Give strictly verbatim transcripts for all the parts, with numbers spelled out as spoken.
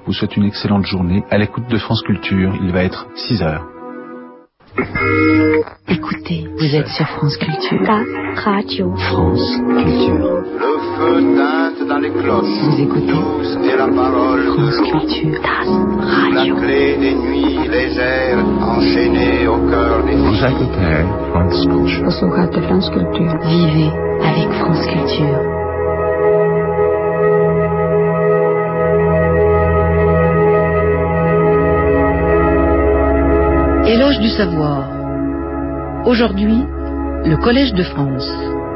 vous souhaite une excellente journée à l'écoute de France Culture. Il va être six heures. Écoutez, vous êtes sur France Culture. Ta radio. France Culture. Le feu teinte dans les cloches. Vous écoutez Douce est la parole. France Culture. Ta radio. La clé des nuits légères, enchaînée au cœur des Vous écoutez France Culture. Posloucháte France Culture. Vivez avec France Culture. Éloge du savoir. Aujourd'hui, le Collège de France.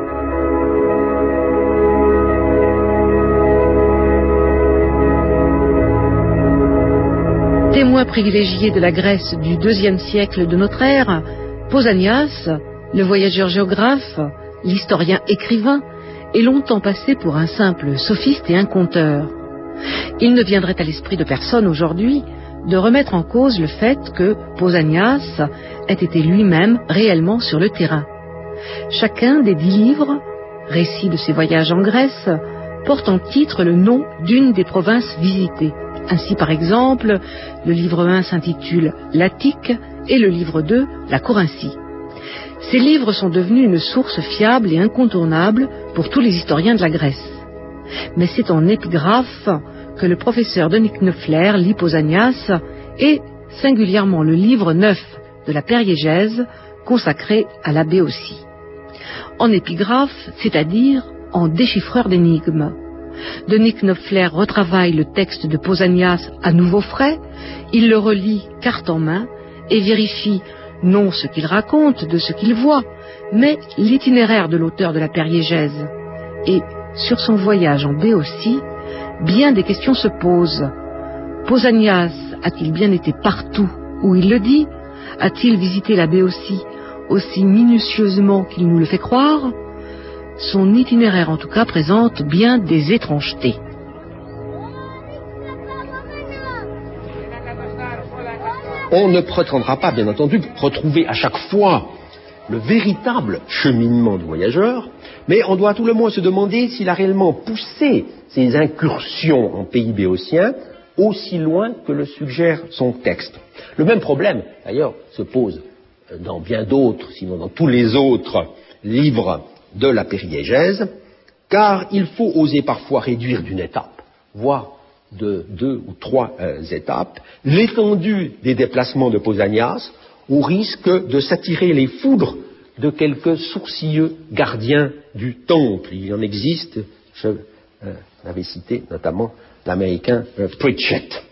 Témoin privilégié de la Grèce du deuxième siècle de notre ère, Pausanias, le voyageur géographe, l'historien écrivain, est longtemps passé pour un simple sophiste et un conteur. Il ne viendrait à l'esprit de personne aujourd'hui de remettre en cause le fait que Pausanias ait été lui-même réellement sur le terrain. Chacun des dix livres, récits de ses voyages en Grèce, porte en titre le nom d'une des provinces visitées. Ainsi, par exemple, le livre un s'intitule l'Attique et le livre deux la Corinthie. Ces livres sont devenus une source fiable et incontournable pour tous les historiens de la Grèce. Mais c'est en épigraphe que le professeur Denis Knopfler lit Pausanias et singulièrement le livre neuf de la Périégèse consacré à la Béotie. En épigraphe, c'est-à-dire en déchiffreur d'énigmes. Denis Knopfler retravaille le texte de Pausanias à nouveau frais, il le relit carte en main et vérifie non ce qu'il raconte de ce qu'il voit, mais l'itinéraire de l'auteur de la Périégèse. Et sur son voyage en Béotie, bien des questions se posent. Pausanias a-t-il bien été partout où il le dit? A-t-il visité la Béotie aussi minutieusement qu'il nous le fait croire? Son itinéraire en tout cas présente bien des étrangetés. On ne prétendra pas, bien entendu, retrouver à chaque fois le véritable cheminement du voyageur, mais on doit à tout le moins se demander s'il a réellement poussé ses incursions en pays béotien aussi loin que le suggère son texte. Le même problème, d'ailleurs, se pose dans bien d'autres, sinon dans tous les autres livres de la Périégèse, car il faut oser parfois réduire d'une étape, voire de deux ou trois euh, étapes, l'étendue des déplacements de Pausanias, au risque de s'attirer les foudres de quelques sourcilleux gardiens du temple. Il en existe, je euh, l'avais cité notamment l'américain euh, Pritchett.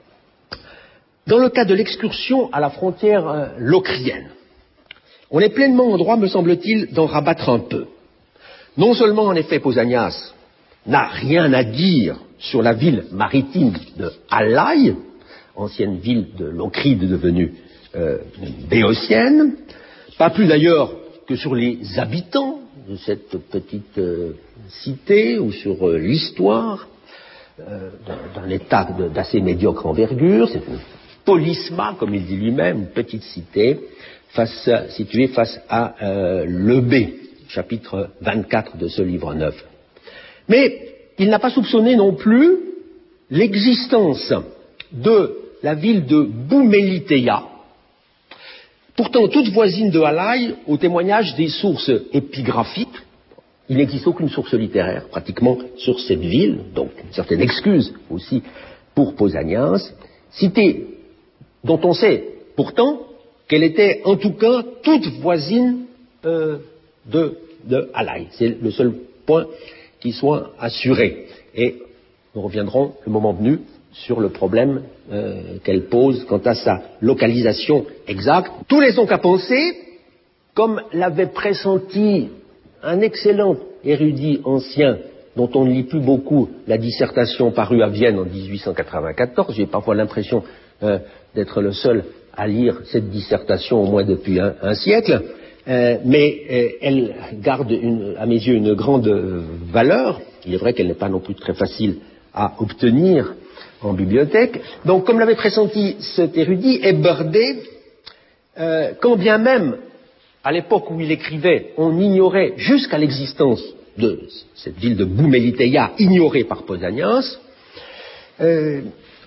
Dans le cas de l'excursion à la frontière euh, locrienne, on est pleinement en droit, me semble-t-il, d'en rabattre un peu. Non seulement, en effet, Pausanias n'a rien à dire sur la ville maritime de Alaï, ancienne ville de Locride devenue euh, béotienne, pas plus d'ailleurs que sur les habitants de cette petite euh, cité ou sur euh, l'histoire euh, d'un, d'un état de, d'assez médiocre envergure. C'est une polisma, comme il dit lui-même, une petite cité face, située face à euh, Lebé, chapitre vingt-quatre de ce livre neuf. Mais il n'a pas soupçonné non plus l'existence de la ville de Boumélitéia, pourtant toute voisine de Alaï, au témoignage des sources épigraphiques. Il n'existe aucune source littéraire pratiquement sur cette ville, donc une certaine excuse aussi pour Pausanias, cité dont on sait pourtant qu'elle était en tout cas toute voisine euh, de, de Alaï. C'est le seul point qui soit assuré. Et nous reviendrons, le moment venu, sur le problème euh, qu'elle pose quant à sa localisation exacte. Tout laisse donc à penser, comme l'avait pressenti un excellent érudit ancien dont on ne lit plus beaucoup la dissertation parue à Vienne en dix-huit cent quatre-vingt-quatorze, j'ai parfois l'impression euh, d'être le seul à lire cette dissertation au moins depuis un, un siècle, euh, mais euh, elle garde une, à mes yeux une grande euh, valeur. Il est vrai qu'elle n'est pas non plus très facile à obtenir en bibliothèque. Donc, comme l'avait pressenti cet érudit, Héberdet, euh, quand bien même, à l'époque où il écrivait, on ignorait jusqu'à l'existence de cette ville de Boumélitéia, ignorée par Pausanias, euh,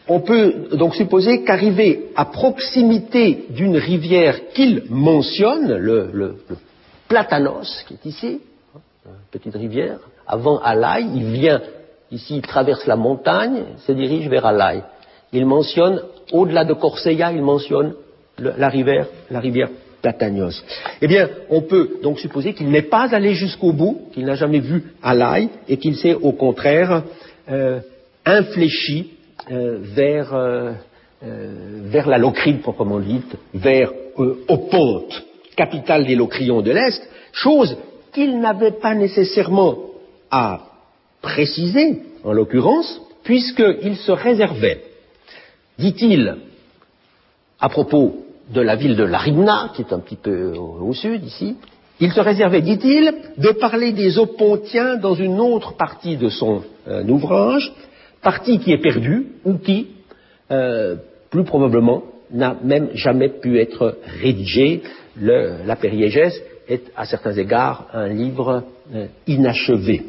On peut donc supposer qu'arrivé à proximité d'une rivière qu'il mentionne, le, le, le Platanos, qui est ici, une petite rivière, avant Alaï, il vient ici, il traverse la montagne, se dirige vers Alaï. Il mentionne, au-delà de Corseilla, il mentionne le, la rivière, la rivière Platanos. Eh bien, on peut donc supposer qu'il n'est pas allé jusqu'au bout, qu'il n'a jamais vu Alaï, et qu'il s'est au contraire euh, infléchi euh, vers, euh, euh, vers la Locride proprement dite, vers euh, Oponte, capitale des Locrions de l'Est, chose qu'il n'avait pas nécessairement à préciser, en l'occurrence, puisqu'il se réservait, dit-il, à propos de la ville de Laribna, qui est un petit peu au, au sud, ici, il se réservait, dit-il, de parler des Opontiens dans une autre partie de son euh, ouvrage, partie qui est perdue, ou qui, euh, plus probablement, n'a même jamais pu être rédigée. Le, la Périégèse est, à certains égards, un livre euh, inachevé.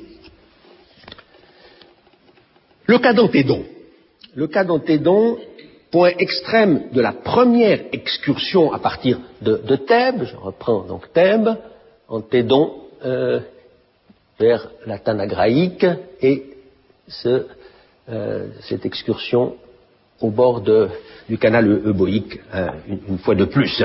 Le cas d'Antédon. Le cas d'Antédon, point extrême de la première excursion à partir de, de Thèbes, je reprends donc Thèbes, Antédon euh, vers la Tanagraïque et ce, euh, cette excursion au bord de, du canal Euboïque, euh, une, une fois de plus.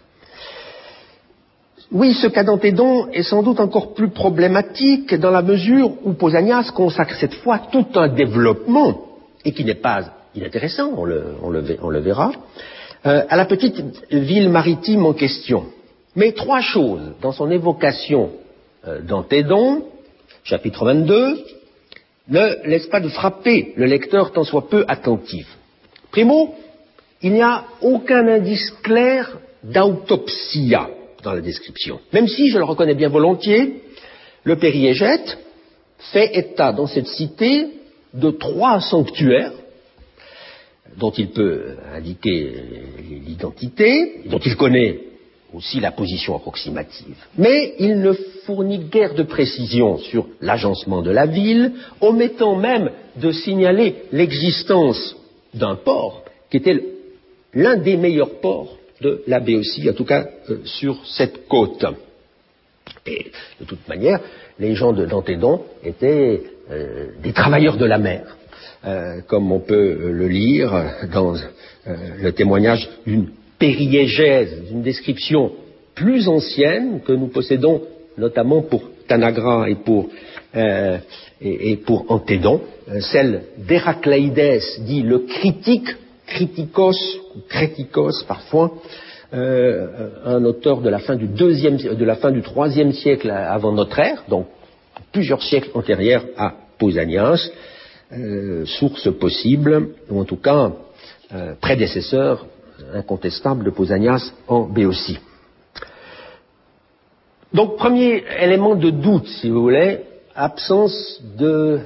Oui, ce cas d'Antédon est sans doute encore plus problématique dans la mesure où Pausanias consacre cette fois tout un développement, et qui n'est pas inintéressant, on le, on le, on le verra, euh, à la petite ville maritime en question. Mais trois choses dans son évocation euh, d'Antédon, chapitre vingt-deux, ne laissent pas de frapper le lecteur tant soit peu attentif. Primo, il n'y a aucun indice clair d'autopsia dans la description. Même si, je le reconnais bien volontiers, le Périégète fait état dans cette cité de trois sanctuaires dont il peut indiquer l'identité, dont il connaît aussi la position approximative. Mais il ne fournit guère de précision sur l'agencement de la ville, omettant même de signaler l'existence d'un port qui était l'un des meilleurs ports de la Béotie, en tout cas euh, sur cette côte. Et de toute manière, les gens de d'Antédon étaient euh, des travailleurs de la mer, euh, comme on peut le lire dans euh, le témoignage d'une périégèse, d'une description plus ancienne que nous possédons notamment pour Tanagra et pour, euh, et, et pour Antédon, euh, celle d'Héracléidès, dit le critique, critikos, ou crétikos parfois, euh, un auteur de la fin du deuxième, de la fin du troisième siècle avant notre ère, donc plusieurs siècles antérieurs à Pausanias, euh, source possible, ou en tout cas euh, prédécesseur incontestable de Pausanias en Béotie. Donc, premier élément de doute, si vous voulez, absence de,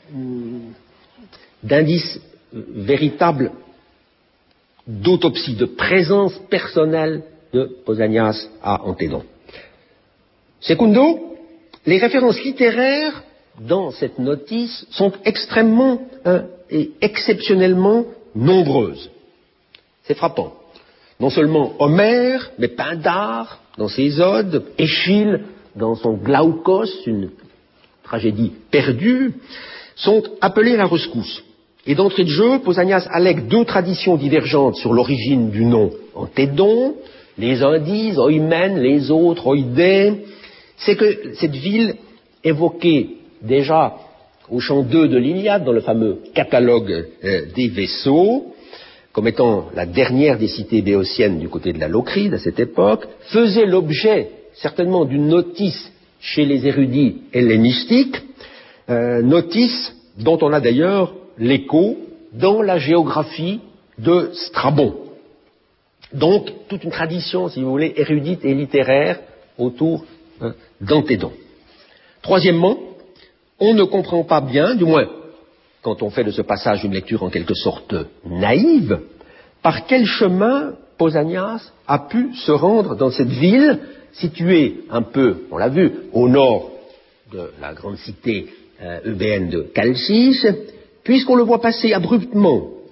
d'indice véritable d'autopsie, de présence personnelle de Pausanias à Antédon. Secundo, les références littéraires dans cette notice sont extrêmement hein, et exceptionnellement nombreuses. C'est frappant. Non seulement Homère, mais Pindare dans ses odes, Échille dans son Glaukos, une tragédie perdue, sont appelés à la rescousse. Et d'entrée de jeu, Pausanias allègue deux traditions divergentes sur l'origine du nom Antédon. Les uns disent Oïmen, les autres Oïdé. C'est que cette ville, évoquée déjà au chant deux de l'Iliade, dans le fameux catalogue euh, des vaisseaux, comme étant la dernière des cités béotiennes du côté de la Locride à cette époque, faisait l'objet certainement d'une notice chez les érudits hellénistiques, euh, notice dont on a d'ailleurs l'écho dans la géographie de Strabon. Donc, toute une tradition, si vous voulez, érudite et littéraire autour hein, d'Antédon. Troisièmement, on ne comprend pas bien, du moins quand on fait de ce passage une lecture en quelque sorte naïve, par quel chemin Pausanias a pu se rendre dans cette ville, située un peu, on l'a vu, au nord de la grande cité euh, eubéenne de Chalcis, puisqu'on le voit passer abruptement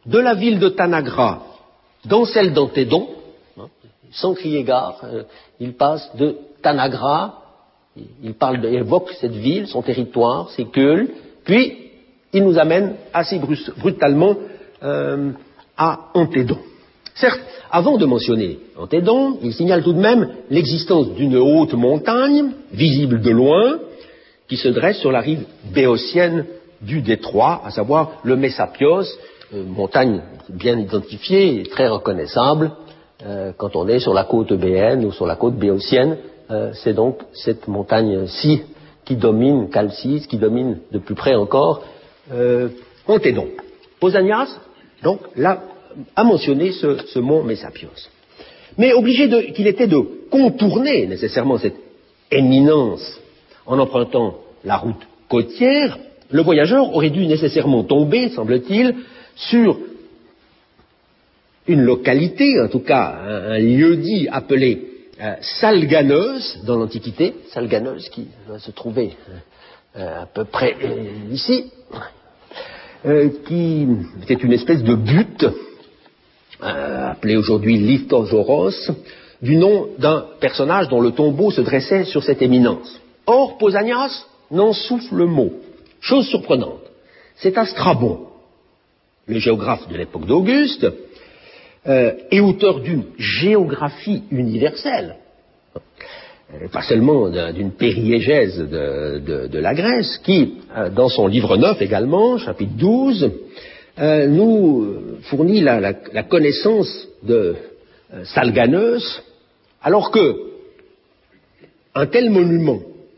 de la ville de Tanagra dans celle d'Antédon, hein, sans crier gare, euh, il passe de Tanagra, il parle, de, il évoque cette ville, son territoire, ses gueules, puis il nous amène assez brutalement euh, à Antédon. Certes, avant de mentionner Antédon, il signale tout de même l'existence d'une haute montagne, visible de loin, qui se dresse sur la rive béotienne du détroit, à savoir le Messapios, euh, montagne bien identifiée et très reconnaissable euh, quand on est sur la côte béenne ou sur la côte béotienne. Euh, c'est donc cette montagne-ci qui domine, Chalcis, qui domine de plus près encore euh, Antédon. Pausanias, donc, là, a mentionné ce, ce mont Messapios. Mais obligé de, qu'il était de contourner nécessairement cette éminence en empruntant la route côtière, le voyageur aurait dû nécessairement tomber, semble-t-il, sur une localité, en tout cas un, un lieu-dit appelé euh, Salganeuse dans l'Antiquité, Salganeuse qui va se trouver euh, à peu près euh, ici, euh, qui était une espèce de butte, euh, appelée aujourd'hui Lithozoros, du nom d'un personnage dont le tombeau se dressait sur cette éminence. Or, Pausanias n'en souffle le mot. Chose surprenante, c'est à Strabon, le géographe de l'époque d'Auguste, euh, et auteur d'une géographie universelle, euh, pas seulement d'une périégèse de, de, de la Grèce, qui, euh, dans son livre neuf également, chapitre douze, euh, nous fournit la, la, la connaissance de euh, Salganeus, alors que un tel monument,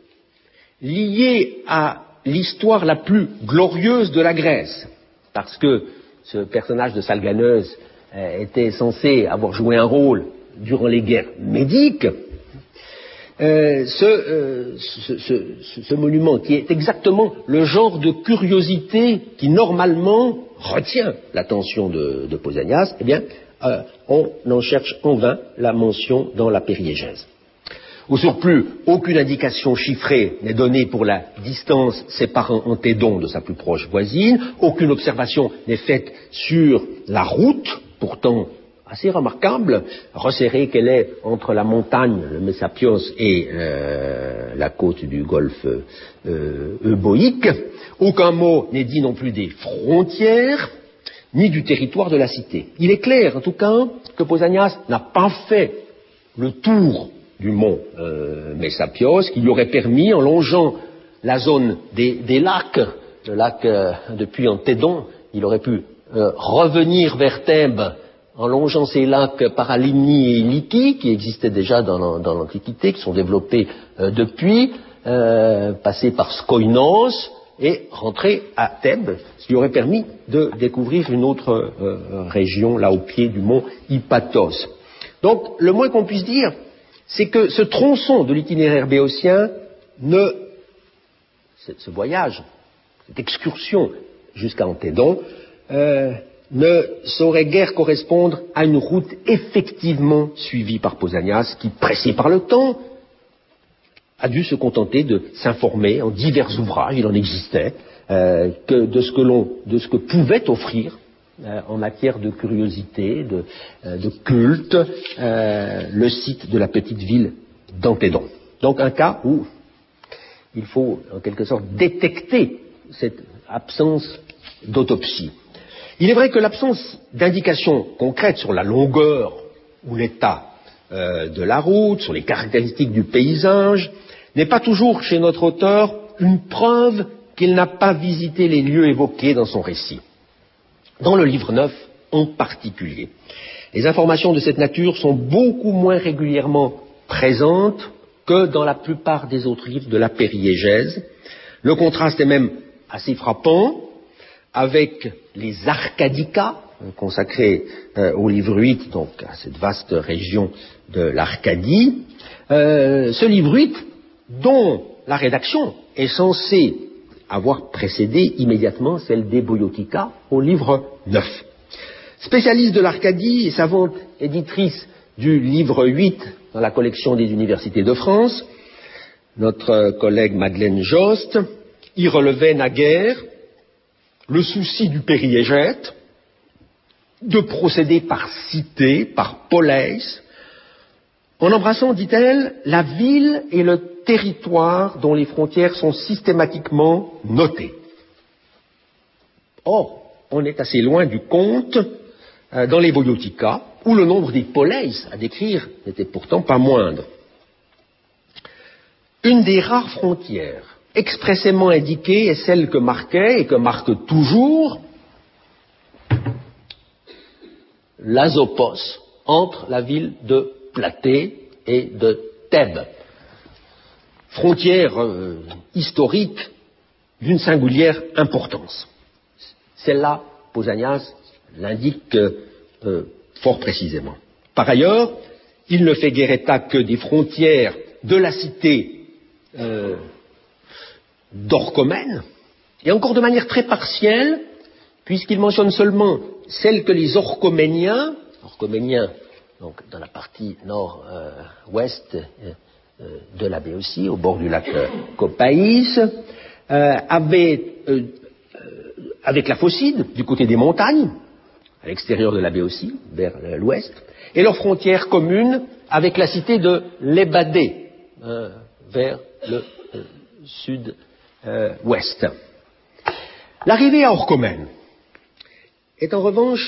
lié à l'histoire la plus glorieuse de la Grèce, parce que ce personnage de Salganeus euh, était censé avoir joué un rôle durant les guerres médiques, euh, ce, euh, ce, ce, ce, ce monument qui est exactement le genre de curiosité qui normalement retient l'attention de, de Pausanias, eh bien, euh, on en cherche en vain la mention dans la périégèse. Au surplus, aucune indication chiffrée n'est donnée pour la distance séparant Antédon de sa plus proche voisine, aucune observation n'est faite sur la route, pourtant assez remarquable, resserrée qu'elle est entre la montagne, le Messapios, et euh, la côte du golfe euh, euboïque. Aucun mot n'est dit non plus des frontières, ni du territoire de la cité. Il est clair, en tout cas, que Pausanias n'a pas fait le tour du mont euh, Messapios, qui lui aurait permis, en longeant la zone des, des lacs, le lac euh, depuis Antédon, il aurait pu euh, revenir vers Thèbes en longeant ces lacs Paralimni et Lykie, qui existaient déjà dans, dans l'Antiquité, qui sont développés euh, depuis, euh, passer par Skoinos et rentrer à Thèbes, ce qui lui aurait permis de découvrir une autre euh, région, là au pied du mont Hypatos. Donc, le moins qu'on puisse dire, c'est que ce tronçon de l'itinéraire béotien ne, ce voyage, cette excursion jusqu'à Antédon, euh, ne saurait guère correspondre à une route effectivement suivie par Pausanias, qui, pressé par le temps, a dû se contenter de s'informer en divers ouvrages, il en existait, euh, que de ce que l'on, de ce que pouvait offrir Euh, en matière de curiosité, de, euh, de culte, euh, le site de la petite ville d'Antédon. Donc un cas où il faut en quelque sorte détecter cette absence d'autopsie. Il est vrai que l'absence d'indications concrètes sur la longueur ou l'état euh, de la route, sur les caractéristiques du paysage, n'est pas toujours chez notre auteur une preuve qu'il n'a pas visité les lieux évoqués dans son récit. Dans le livre neuf en particulier, les informations de cette nature sont beaucoup moins régulièrement présentes que dans la plupart des autres livres de la périégèse. Le contraste est même assez frappant avec les Arcadicas, consacrés euh, au livre huit, donc à cette vaste région de l'Arcadie. Euh, ce livre huit, dont la rédaction est censée avoir précédé immédiatement celle des Boiotica au livre neuf. Spécialiste de l'Arcadie et savante éditrice du livre huit dans la collection des universités de France, notre collègue Madeleine Jost y relevait naguère le souci du périégète, de procéder par cité, par poleis, en embrassant, dit-elle, la ville et le territoire dont les frontières sont systématiquement notées. Or, on est assez loin du compte euh, dans les Boiotica, où le nombre des poleis à décrire n'était pourtant pas moindre. Une des rares frontières expressément indiquée est celle que marquait et que marque toujours l'Azopos entre la ville de Platée et de Thèbes. Frontière euh, historique d'une singulière importance. Celle-là, Pausanias l'indique euh, fort précisément. Par ailleurs, il ne fait guère état que des frontières de la cité euh, d'Orchomène, et encore de manière très partielle, puisqu'il mentionne seulement celles que les Orchoméniens, Orchoméniens donc dans la partie nord-ouest euh, euh, de la Béotie, au bord du lac euh, Copaïs, euh, avaient, euh, euh, avec la Phocide, du côté des montagnes, à l'extérieur de la Béotie, vers euh, l'ouest, et leur frontière commune avec la cité de Lébadé, euh, vers le euh, sud-ouest. L'arrivée à Orchomène est en revanche,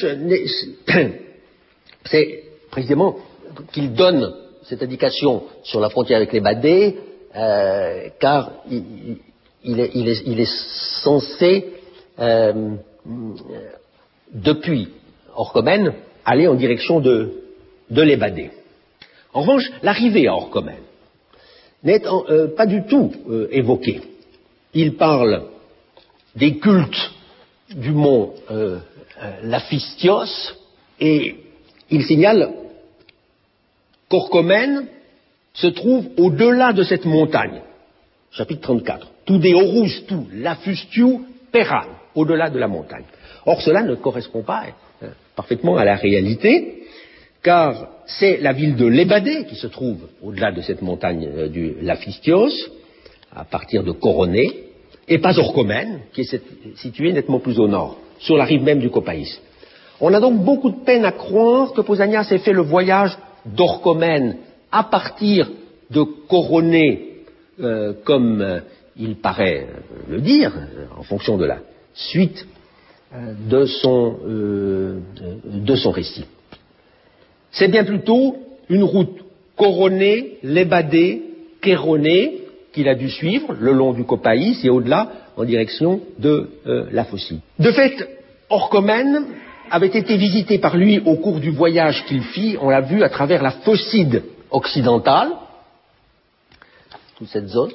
c'est précisément qu'il donne cette indication sur la frontière avec les Badés, euh, car il, il, est, il, est, il est censé, euh, depuis Orchomène, aller en direction de, de les Badés. En revanche, l'arrivée à Orchomène n'est euh, pas du tout euh, évoquée. Il parle des cultes du mont euh, Laphistios, et il signale qu'Orchomène se trouve au-delà de cette montagne. Chapitre trente-quatre. Tu de orus tu Laphustiu peran, au-delà de la montagne. Or, cela ne correspond pas euh, parfaitement à la réalité, car c'est la ville de Lébadé qui se trouve au-delà de cette montagne euh, du Laphistios, à partir de Coroné, et pas Orchomène, qui est située nettement plus au nord, sur la rive même du Copaïs. On a donc beaucoup de peine à croire que Pausanias ait fait le voyage d'Orchomène à partir de Coroné, euh, comme euh, il paraît le dire, en fonction de la suite euh, de, son, euh, de son récit. C'est bien plutôt une route Coroné, Lébadé, Chéroné, qu'il a dû suivre le long du Copaïs et au-delà en direction de euh, la Phocide. De fait, Orchomène avait été visité par lui au cours du voyage qu'il fit, on l'a vu, à travers la Phocide occidentale, toute cette zone,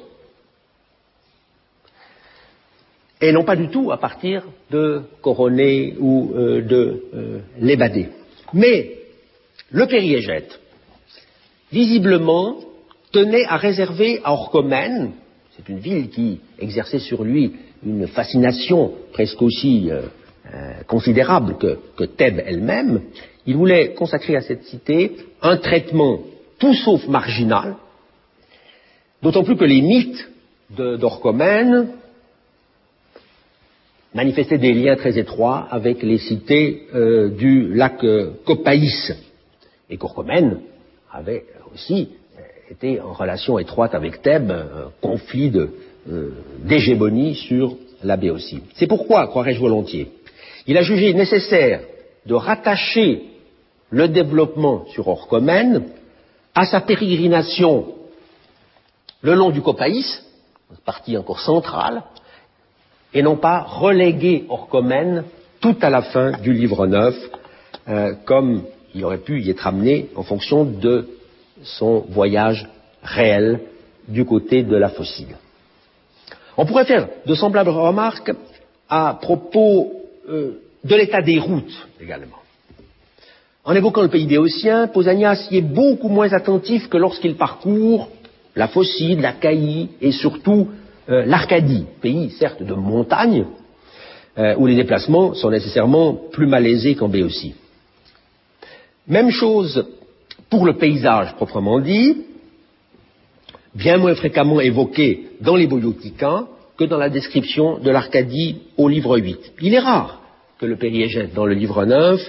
et non pas du tout à partir de Coroné ou euh, de euh, Lébadé. Mais le périégète, visiblement, tenait à réserver à Orchomène, c'est une ville qui exerçait sur lui une fascination presque aussi euh, euh, considérable que, que Thèbes elle-même, il voulait consacrer à cette cité un traitement tout sauf marginal, d'autant plus que les mythes de, d'Orchomène manifestaient des liens très étroits avec les cités euh, du lac euh, Copaïs, et qu'Orchomène avait aussi était en relation étroite avec Thèbes, un conflit de, euh, d'hégémonie sur la Béotie. C'est pourquoi, croirais-je volontiers, il a jugé nécessaire de rattacher le développement sur Orchomène à sa pérégrination le long du Copaïs, partie encore centrale, et non pas reléguer Orchomène tout à la fin du livre neuf, euh, comme il aurait pu y être amené en fonction de son voyage réel du côté de la Phocide. On pourrait faire de semblables remarques à propos euh, de l'état des routes également. En évoquant le pays béotien, Pausanias y est beaucoup moins attentif que lorsqu'il parcourt la Phocide, l'Achaïe et surtout euh, l'Arcadie, pays certes de montagne, euh, où les déplacements sont nécessairement plus malaisés qu'en Béotie. Même chose pour le paysage proprement dit, bien moins fréquemment évoqué dans les Boiotica que dans la description de l'Arcadie au livre huit. Il est rare que le périégète dans le livre neuf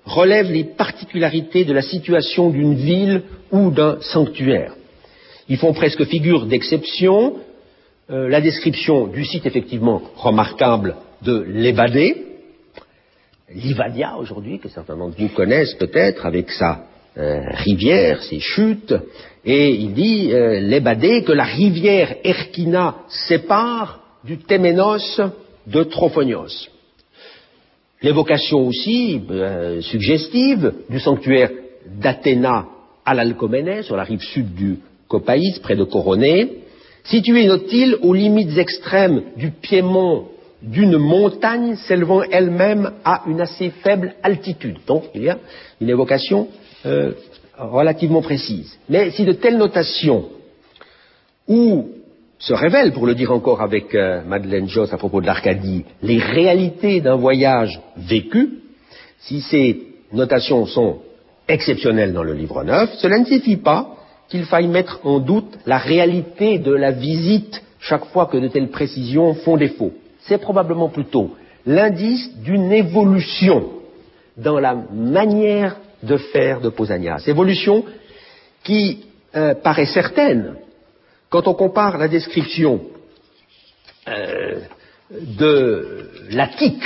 relèvent les particularités de la situation d'une ville ou d'un sanctuaire. Ils font presque figure d'exception. Euh, la description du site effectivement remarquable de l'Ébadé, Livadia aujourd'hui, que certains d'entre vous connaissent peut-être, avec sa euh, rivière, ses chutes, et il dit, euh, l'Ébadé, que la rivière Erkina sépare du Téménos de Trophonios. L'évocation aussi euh, suggestive du sanctuaire d'Athéna à l'Alcoménée, sur la rive sud du Copaïs, près de Coroné, situé, note-t-il, aux limites extrêmes du piémont d'une montagne s'élevant elle-même à une assez faible altitude. Donc il y a une évocation euh, relativement précise. Mais si de telles notations, où se révèlent, pour le dire encore avec euh, Madeleine Josse à propos de l'Arcadie, les réalités d'un voyage vécu, si ces notations sont exceptionnelles dans le livre neuf, cela ne signifie pas qu'il faille mettre en doute la réalité de la visite chaque fois que de telles précisions font défaut. C'est probablement plutôt l'indice d'une évolution dans la manière de faire de Pausanias. Évolution qui euh, paraît certaine quand on compare la description euh, de l'Attique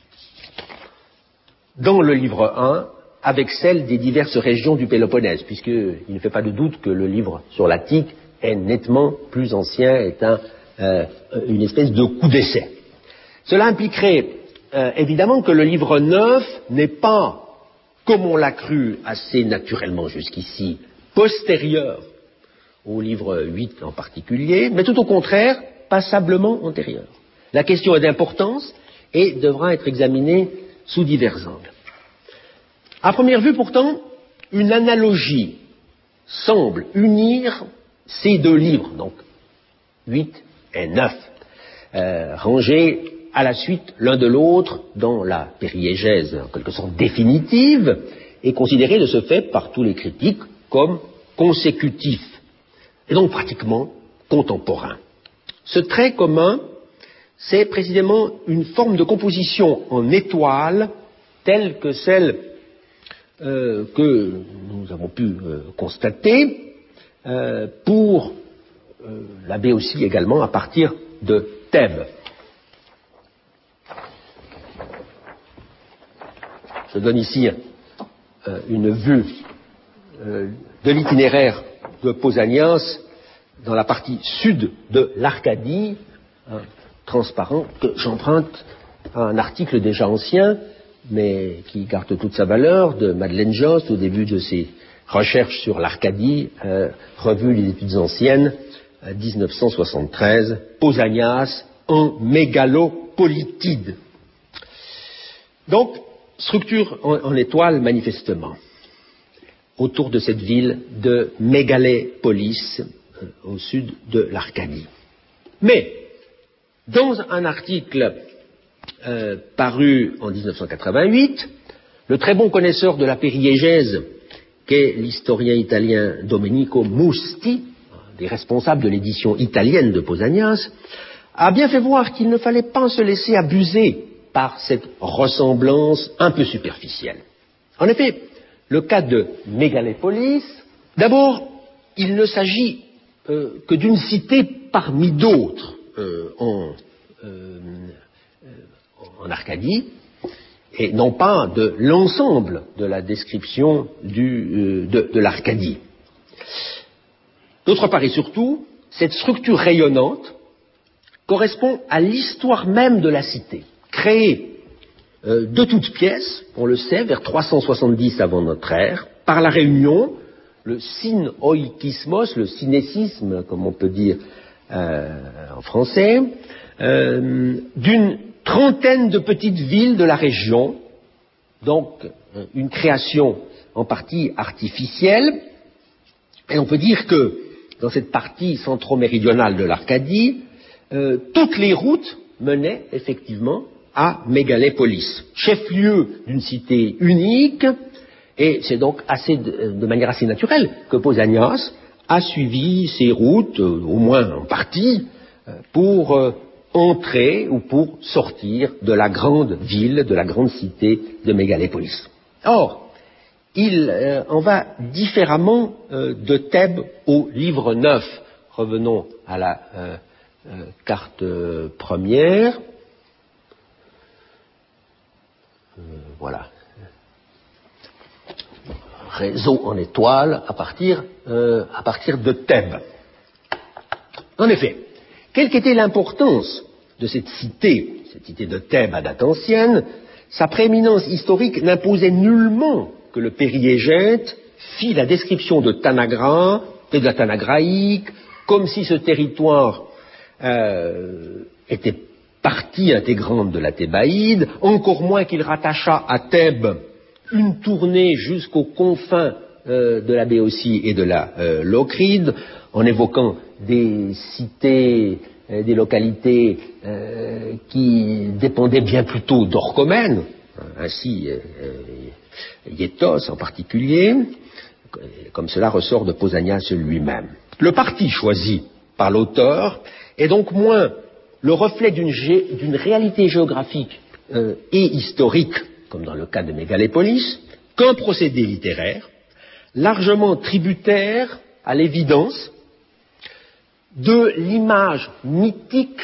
dans le livre un avec celle des diverses régions du Péloponnèse, puisqu'il ne fait pas de doute que le livre sur l'Attique est nettement plus ancien, est un, euh, une espèce de coup d'essai. Cela impliquerait euh, évidemment que le livre neuf n'est pas, comme on l'a cru assez naturellement jusqu'ici, postérieur au livre huit en particulier, mais tout au contraire, passablement antérieur. La question est d'importance et devra être examinée sous divers angles. À première vue, pourtant, une analogie semble unir ces deux livres, donc huit et neuf, euh, rangés à la suite l'un de l'autre dans la périégèse en quelque sorte définitive et considérés de ce fait par tous les critiques comme consécutifs et donc pratiquement contemporains. Ce trait commun, c'est précisément une forme de composition en étoile telle que celle euh, que nous avons pu euh, constater euh, pour euh, l'abbé aussi également à partir de Thèbes. Je donne ici euh, une vue euh, de l'itinéraire de Pausanias dans la partie sud de l'Arcadie, hein, transparent, que j'emprunte à un article déjà ancien, mais qui garde toute sa valeur, de Madeleine Josse, au début de ses recherches sur l'Arcadie, euh, revue Les études anciennes, euh, dix-neuf cent soixante-treize, Pausanias en mégalopolitide. Donc, structure en, en étoile, manifestement, autour de cette ville de Mégalépolis, euh, au sud de l'Arcadie. Mais, dans un article euh, paru en dix-neuf cent quatre-vingt-huit, le très bon connaisseur de la périégèse, qu'est l'historien italien Domenico Musti, des responsables de l'édition italienne de Pausanias, a bien fait voir qu'il ne fallait pas se laisser abuser par cette ressemblance un peu superficielle. En effet, le cas de Mégalépolis, d'abord, il ne s'agit euh, que d'une cité parmi d'autres euh, en, euh, en Arcadie, et non pas de l'ensemble de la description du, euh, de, de l'Arcadie. D'autre part et surtout, cette structure rayonnante correspond à l'histoire même de la cité, créée euh, de toutes pièces, on le sait, vers trois cent soixante-dix avant notre ère, par la réunion, le synoikismos, le synécisme, comme on peut dire euh, en français, euh, d'une trentaine de petites villes de la région, donc euh, une création en partie artificielle, et on peut dire que dans cette partie centro-méridionale de l'Arcadie, euh, toutes les routes menaient effectivement à Mégalépolis, chef-lieu d'une cité unique, et c'est donc assez de, de manière assez naturelle que Pausanias a suivi ces routes, euh, au moins en partie, euh, pour euh, entrer ou pour sortir de la grande ville, de la grande cité de Mégalépolis. Or, il euh, en va différemment euh, de Thèbes au livre neuf. Revenons à la euh, euh, carte euh, première. Euh, voilà. Réseau en étoile à partir, euh, à partir de Thèbes. En effet, quelle qu'était l'importance de cette cité, cette cité de Thèbes à date ancienne, sa prééminence historique n'imposait nullement que le périégète fit la description de Tanagra et de la Tanagraïque, comme si ce territoire euh, était partie intégrante de la Thébaïde, encore moins qu'il rattacha à Thèbes une tournée jusqu'aux confins euh, de la Béotie et de la euh, Locride, en évoquant des cités, euh, des localités euh, qui dépendaient bien plutôt d'Orchomène, ainsi euh, euh, Iétos en particulier, comme cela ressort de Pausanias lui-même. Le parti choisi par l'auteur est donc moins le reflet d'une, gé- d'une réalité géographique euh, et historique, comme dans le cas de Mégalépolis, qu'un procédé littéraire, largement tributaire à l'évidence de l'image mythique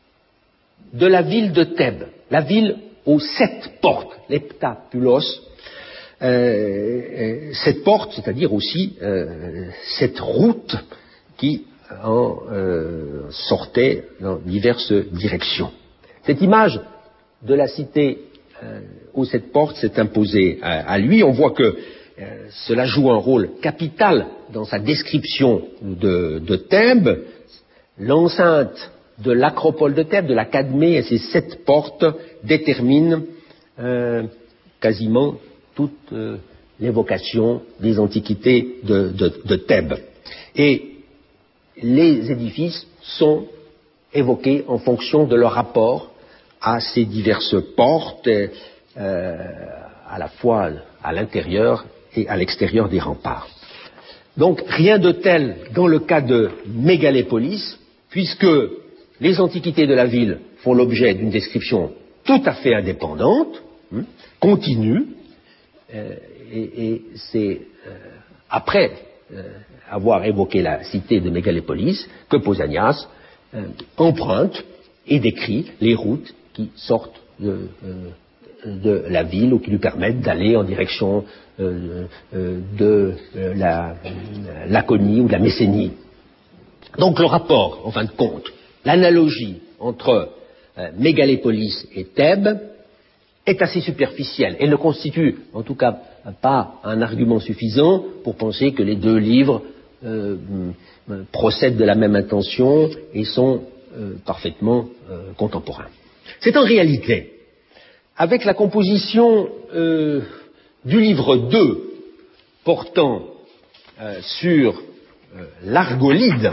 de la ville de Thèbes, la ville aux sept portes, l'Heptapulos, euh, euh, cette porte, c'est-à-dire aussi euh, cette route qui en euh, sortait dans diverses directions. Cette image de la cité euh, aux sept portes s'est imposée à, à lui. On voit que euh, cela joue un rôle capital dans sa description de, de Thèbes. L'enceinte de l'acropole de Thèbes, de la Cadmée et ses sept portes déterminent euh, quasiment toute euh, l'évocation des antiquités de, de, de Thèbes. Et les édifices sont évoqués en fonction de leur rapport à ces diverses portes, euh, à la fois à l'intérieur et à l'extérieur des remparts. Donc rien de tel dans le cas de Mégalépolis, puisque les antiquités de la ville font l'objet d'une description tout à fait indépendante, hein, continue, euh, et, et c'est euh, après euh, avoir évoqué la cité de Mégalépolis que Pausanias euh, emprunte et décrit les routes qui sortent de, euh, de la ville ou qui lui permettent d'aller en direction euh, euh, de euh, la Laconie ou de la Messénie. Donc le rapport, en fin de compte, l'analogie entre euh, Mégalépolis et Thèbes est assez superficielle et ne constitue en tout cas pas un argument suffisant pour penser que les deux livres euh, procèdent de la même intention et sont euh, parfaitement euh, contemporains. C'est en réalité avec la composition euh, du livre deux portant euh, sur euh, l'Argolide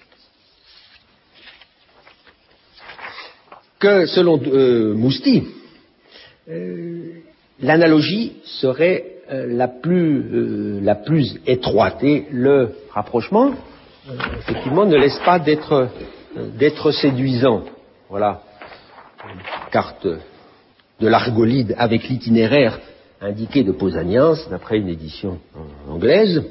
que, selon euh, Mousti, euh, l'analogie serait euh, la, plus, euh, la plus étroite et le rapprochement, euh, effectivement, ne laisse pas d'être, euh, d'être séduisant. Voilà, une carte de l'Argolide avec l'itinéraire indiqué de Pausanias, d'après une édition anglaise.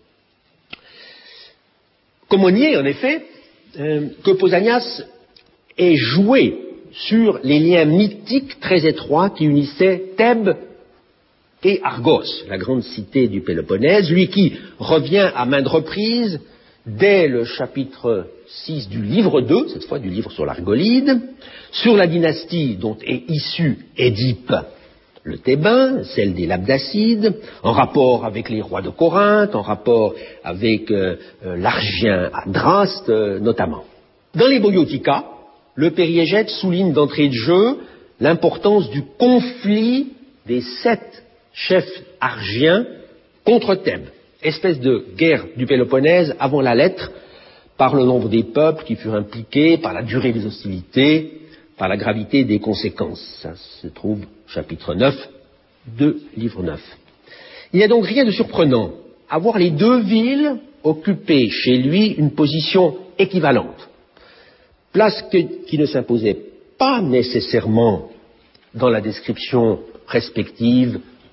Comme on y est, en effet, euh, que Pausanias ait joué sur les liens mythiques très étroits qui unissaient Thèbes et Argos, la grande cité du Péloponnèse, lui qui revient à maintes reprises dès le chapitre six du livre deux, cette fois du livre sur l'Argolide, sur la dynastie dont est issu Édipe le Thébain, celle des Labdacides, en rapport avec les rois de Corinthe, en rapport avec euh, euh, l'Argien Adraste euh, notamment. Dans les Boiotica, le périégète souligne d'entrée de jeu l'importance du conflit des sept chefs argiens contre Thèbes, espèce de guerre du Péloponnèse avant la lettre, par le nombre des peuples qui furent impliqués, par la durée des hostilités, par la gravité des conséquences. Ça se trouve chapitre neuf de livre neuf. Il n'y a donc rien de surprenant à voir les deux villes occuper chez lui une position équivalente. Place que, qui ne s'imposait pas nécessairement dans la description respective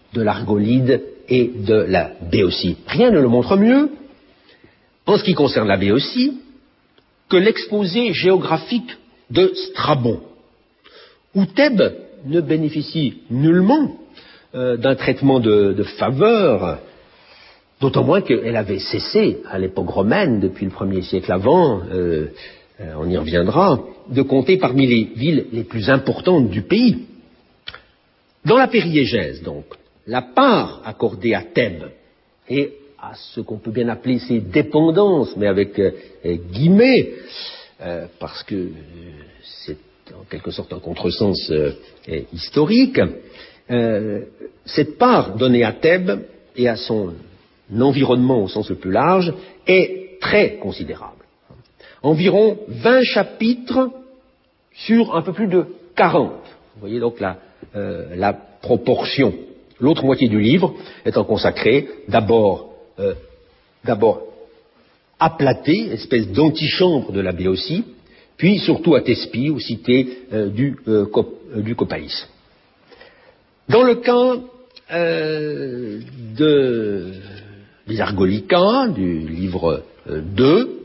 de l'Argolide et de la Béotie. Rien ne le montre mieux, en ce qui concerne la Béotie, que l'exposé géographique de Strabon, où Thèbes ne bénéficie nullement euh, d'un traitement de, de faveur, d'autant moins qu'elle avait cessé, à l'époque romaine, depuis le premier siècle avant, euh, euh, on y reviendra, de compter parmi les villes les plus importantes du pays. Dans la périégèse, donc, la part accordée à Thèbes et à ce qu'on peut bien appeler ses dépendances, mais avec euh, guillemets, euh, parce que euh, c'est en quelque sorte un contresens euh, historique, euh, cette part donnée à Thèbes et à son environnement au sens le plus large est très considérable. Environ vingt chapitres sur un peu plus de quarante. Vous voyez donc la, euh, la proportion. L'autre moitié du livre étant consacrée d'abord euh, d'abord à Platée, espèce d'antichambre de la Béotie, puis surtout à Thespie, aux cités euh, du, euh, Cop, euh, du Copaïs. Dans le cas euh, de, des Argolicains, du livre euh, deux,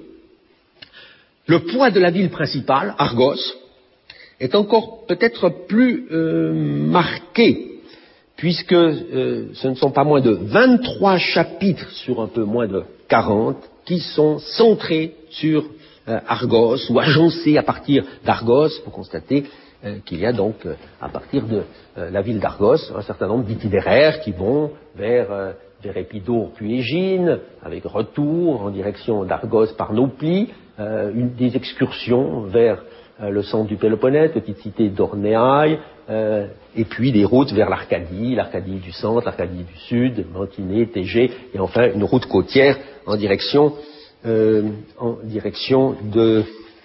le poids de la ville principale, Argos, est encore peut-être plus euh, marqué, puisque euh, ce ne sont pas moins de vingt-trois chapitres sur un peu moins de quarante qui sont centrés sur euh, Argos, ou agencés à partir d'Argos. Vous constatez euh, qu'il y a donc, euh, à partir de euh, la ville d'Argos, un certain nombre d'itinéraires qui vont vers, euh, vers Épidaure puis Égine, avec retour en direction d'Argos par Nauplie, euh, une, des excursions vers euh, le centre du Péloponnèse, petite cité d'Ornéaï, Euh, et puis des routes vers l'Arcadie, l'Arcadie du centre, l'Arcadie du sud, Mantinet, Tégé, et enfin une route côtière en direction, euh, en direction de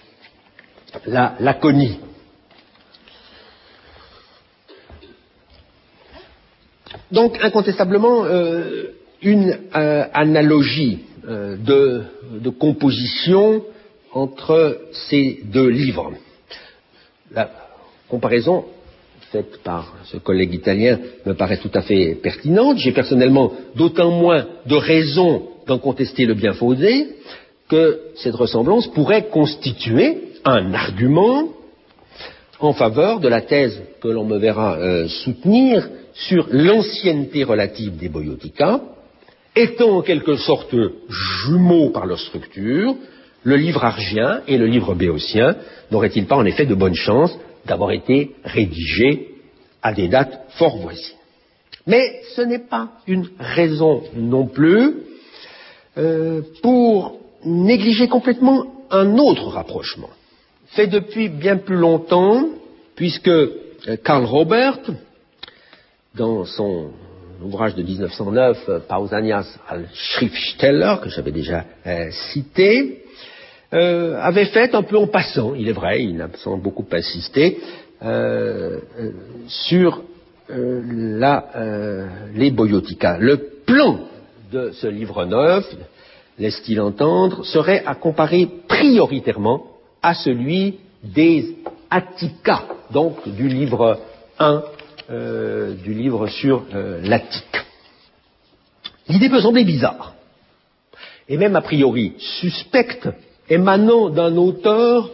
la Laconie. Donc incontestablement euh, une euh, analogie euh, de, de composition entre ces deux livres. La comparaison faite par ce collègue italien me paraît tout à fait pertinente. J'ai personnellement d'autant moins de raisons d'en contester le bien fondé que cette ressemblance pourrait constituer un argument en faveur de la thèse que l'on me verra euh, soutenir sur l'ancienneté relative des Boiotica, étant en quelque sorte jumeaux par leur structure, le livre argien et le livre béotien n'auraient-ils pas en effet de bonnes chances d'avoir été rédigé à des dates fort voisines. Mais ce n'est pas une raison non plus euh, pour négliger complètement un autre rapprochement, fait depuis bien plus longtemps, puisque euh, Karl Robert, dans son ouvrage de dix-neuf cent neuf, Pausanias als Schriftsteller, que j'avais déjà euh, cité, Euh, avait fait un peu en passant, il est vrai, il n'a sans beaucoup insisté, euh, euh, sur euh, la, euh, les Boiotica. Le plan de ce livre neuf, laisse-t-il entendre, serait à comparer prioritairement à celui des Attica, donc du livre un, euh, du livre sur euh, l'Attique. L'idée peut sembler bizarre, et même a priori suspecte, émanant d'un auteur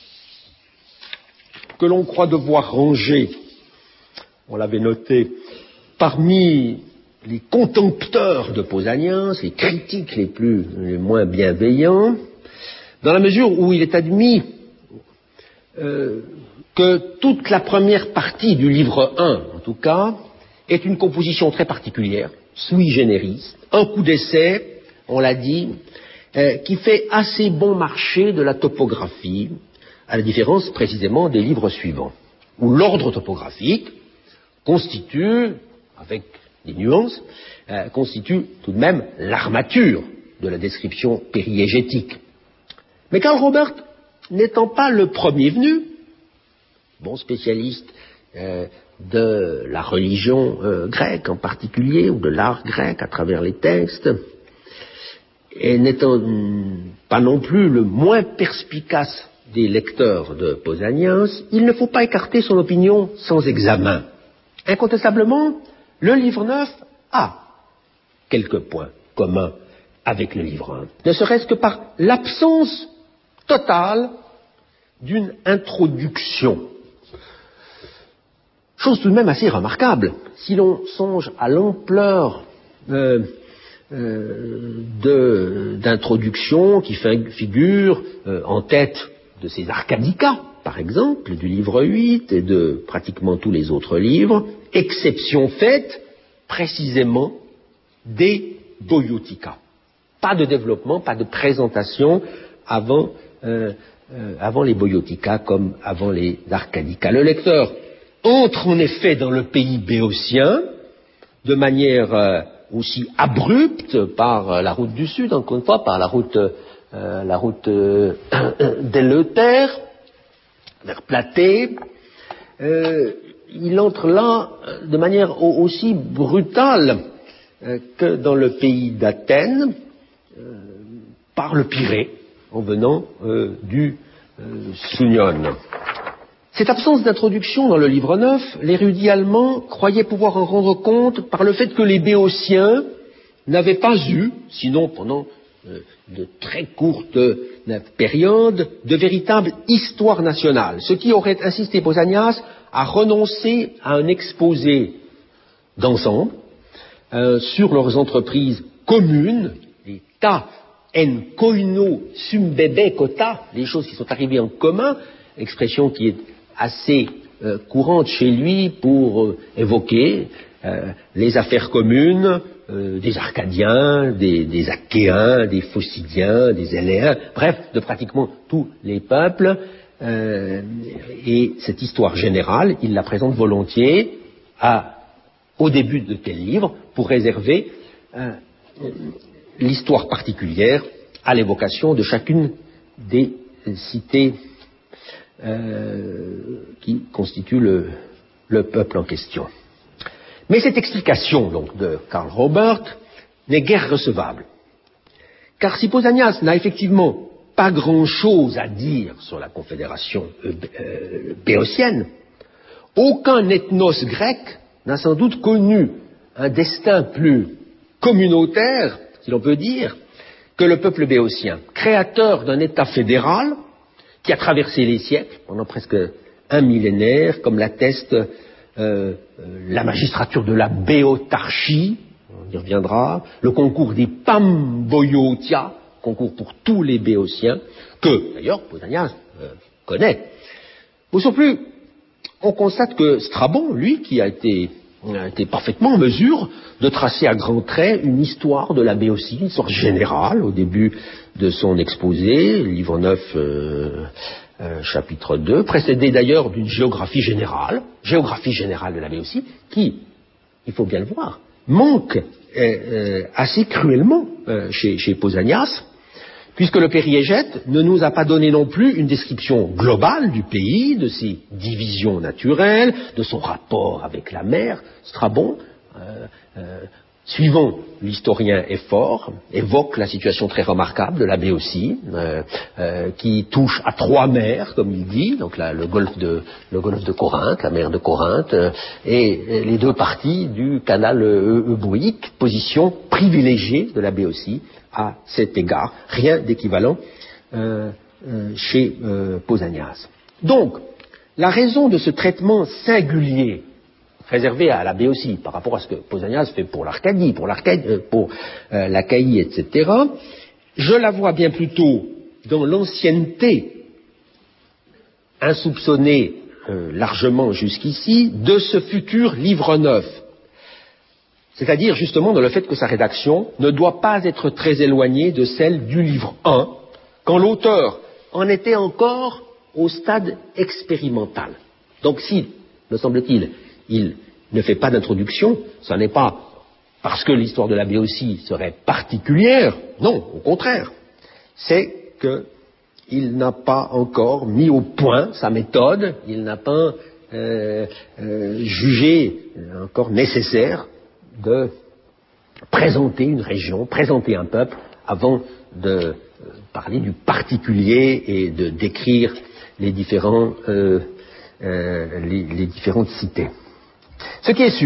que l'on croit devoir ranger, on l'avait noté, parmi les contempteurs de Pausanias, les critiques les plus, les moins bienveillants, dans la mesure où il est admis euh, que toute la première partie du livre un, en tout cas, est une composition très particulière, sui generis, un coup d'essai, on l'a dit, Euh, qui fait assez bon marché de la topographie, à la différence précisément des livres suivants, où l'ordre topographique constitue, avec des nuances, euh, constitue tout de même l'armature de la description périégétique. Mais Karl Robert, n'étant pas le premier venu, bon spécialiste euh, de la religion euh, grecque en particulier, ou de l'art grec à travers les textes, et n'étant pas non plus le moins perspicace des lecteurs de Pausanias, il ne faut pas écarter son opinion sans examen. Incontestablement, le livre neuf a quelques points communs avec le livre un, ne serait-ce que par l'absence totale d'une introduction. Chose tout de même assez remarquable, si l'on songe à l'ampleur euh, euh, de, d'introduction qui figure euh, en tête de ces Arcadicas, par exemple, du livre huit et de pratiquement tous les autres livres, exception faite précisément des Boiotica. Pas de développement, pas de présentation avant, euh, euh, avant les Boiotica comme avant les Arcadicas. Le lecteur entre en effet dans le pays béotien de manière euh, aussi abrupte par euh, la route du Sud, encore une fois, par la route, euh, la route euh, d'Eleuthère, vers Platée. Euh, il entre là de manière aussi brutale euh, que dans le pays d'Athènes, euh, par le Pirée, en venant euh, du euh, Sounion. Cette absence d'introduction dans le livre neuf, l'érudit allemand croyait pouvoir en rendre compte par le fait que les Béotiens n'avaient pas eu, sinon pendant euh, de très courtes euh, périodes, de véritable histoire nationale, ce qui aurait incité Pausanias à renoncer à un exposé d'ensemble euh, sur leurs entreprises communes, les ta en koino sumbebe kota, les choses qui sont arrivées en commun, expression qui est assez euh, courante chez lui pour euh, évoquer euh, les affaires communes euh, des Arcadiens, des, des Achéens, des Phocidiens, des Éléens, bref, de pratiquement tous les peuples. Euh, et cette histoire générale, il la présente volontiers à, au début de tel livre pour réserver euh, l'histoire particulière à l'évocation de chacune des cités Euh, qui constitue le, le peuple en question. Mais cette explication donc de Karl Robert n'est guère recevable. Car si Pausanias n'a effectivement pas grand-chose à dire sur la confédération euh, euh, béotienne, aucun ethnos grec n'a sans doute connu un destin plus communautaire, si l'on peut dire, que le peuple béotien, créateur d'un État fédéral qui a traversé les siècles, pendant presque un millénaire, comme l'atteste euh, la magistrature de la béotarchie, on y reviendra, le concours des Pamboiotia, concours pour tous les béotiens, que, d'ailleurs, Pausanias euh, connaît. Au surplus, on constate que Strabon, lui, qui a été, a été parfaitement en mesure de tracer à grands traits une histoire de la Béotie, une histoire générale, au début de son exposé, livre neuf, euh, euh, chapitre deux, précédé d'ailleurs d'une géographie générale, géographie générale de la Béotie, qui, il faut bien le voir, manque euh, euh, assez cruellement euh, chez, chez Pausanias, puisque le périégète ne nous a pas donné non plus une description globale du pays, de ses divisions naturelles, de son rapport avec la mer. Strabon, euh, euh, suivant l'historien Éphore, évoque la situation très remarquable de la Béotie, euh, euh, qui touche à trois mers, comme il dit, donc la, le, golfe de, le golfe de Corinthe, la mer de Corinthe, euh, et, et les deux parties du canal Euboïque, position privilégiée de la Béotie à cet égard, rien d'équivalent euh, euh, chez euh, Pausanias. Donc, la raison de ce traitement singulier réservé à la Béotie par rapport à ce que Pausanias fait pour l'Arcadie, pour l'Arcadie, euh, pour euh, l'Achaïe, et cetera, je la vois bien plutôt dans l'ancienneté insoupçonnée euh, largement jusqu'ici de ce futur livre neuf. C'est-à-dire justement dans le fait que sa rédaction ne doit pas être très éloignée de celle du livre un, quand l'auteur en était encore au stade expérimental. Donc si, me semble-t-il, il ne fait pas d'introduction, ce n'est pas parce que l'histoire de la Béotie serait particulière, non, au contraire, c'est qu'il n'a pas encore mis au point sa méthode, il n'a pas euh, euh, jugé encore nécessaire de présenter une région, présenter un peuple, avant de euh, parler du particulier et de décrire les, différents, euh, euh, les, les différentes cités. Ce qui est sûr,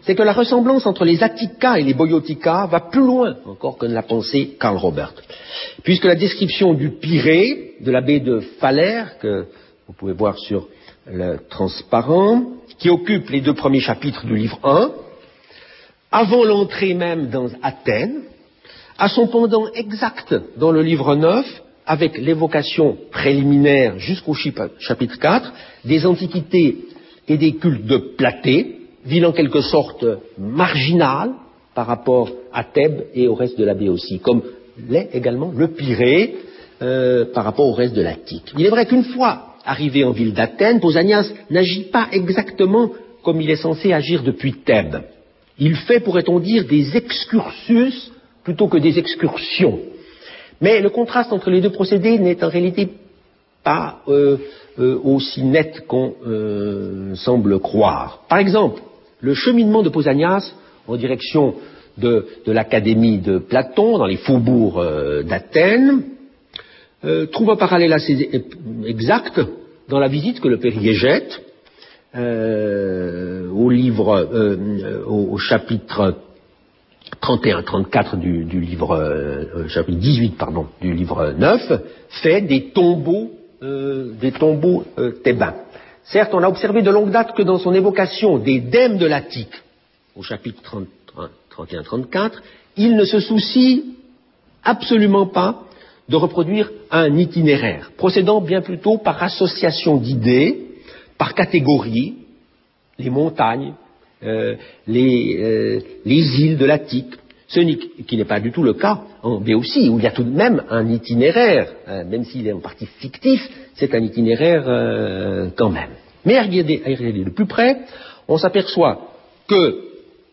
c'est que la ressemblance entre les Attika et les Boiotika va plus loin encore que ne l'a pensé Karl Robert. Puisque la description du Pirée, de la baie de Phaler, que vous pouvez voir sur le transparent, qui occupe les deux premiers chapitres du livre un, avant l'entrée même dans Athènes, a son pendant exact dans le livre neuf, avec l'évocation préliminaire jusqu'au chapitre quatre, des antiquités et des cultes de Platée, ville en quelque sorte marginale par rapport à Thèbes et au reste de la Béotie, comme l'est également le Pirée euh, par rapport au reste de l'Attique. Il est vrai qu'une fois arrivé en ville d'Athènes, Pausanias n'agit pas exactement comme il est censé agir depuis Thèbes. Il fait, pourrait-on dire, des excursus plutôt que des excursions. Mais le contraste entre les deux procédés n'est en réalité pas euh, euh, aussi net qu'on euh, semble croire. Par exemple, le cheminement de Pausanias en direction de, de l'académie de Platon, dans les faubourgs euh, d'Athènes, euh, trouve un parallèle assez exact dans la visite que le père Hiégète, euh, au livre, euh, au, au chapitre trente et un trente-quatre du, du livre, euh, chapitre dix-huit, pardon, du livre neuf, fait des tombeaux, euh, des tombeaux euh, thébains. Certes, on a observé de longue date que dans son évocation des dèmes de l'Attique, au chapitre trente, trente et un trente-quatre, il ne se soucie absolument pas de reproduire un itinéraire, procédant bien plutôt par association d'idées, par catégories, les montagnes, euh, les, euh, les îles de l'Attique, ce qui n'est pas du tout le cas en Béotie, où il y a tout de même un itinéraire, euh, même s'il est en partie fictif, c'est un itinéraire euh, quand même. Mais à regarder, à regarder de plus près, on s'aperçoit que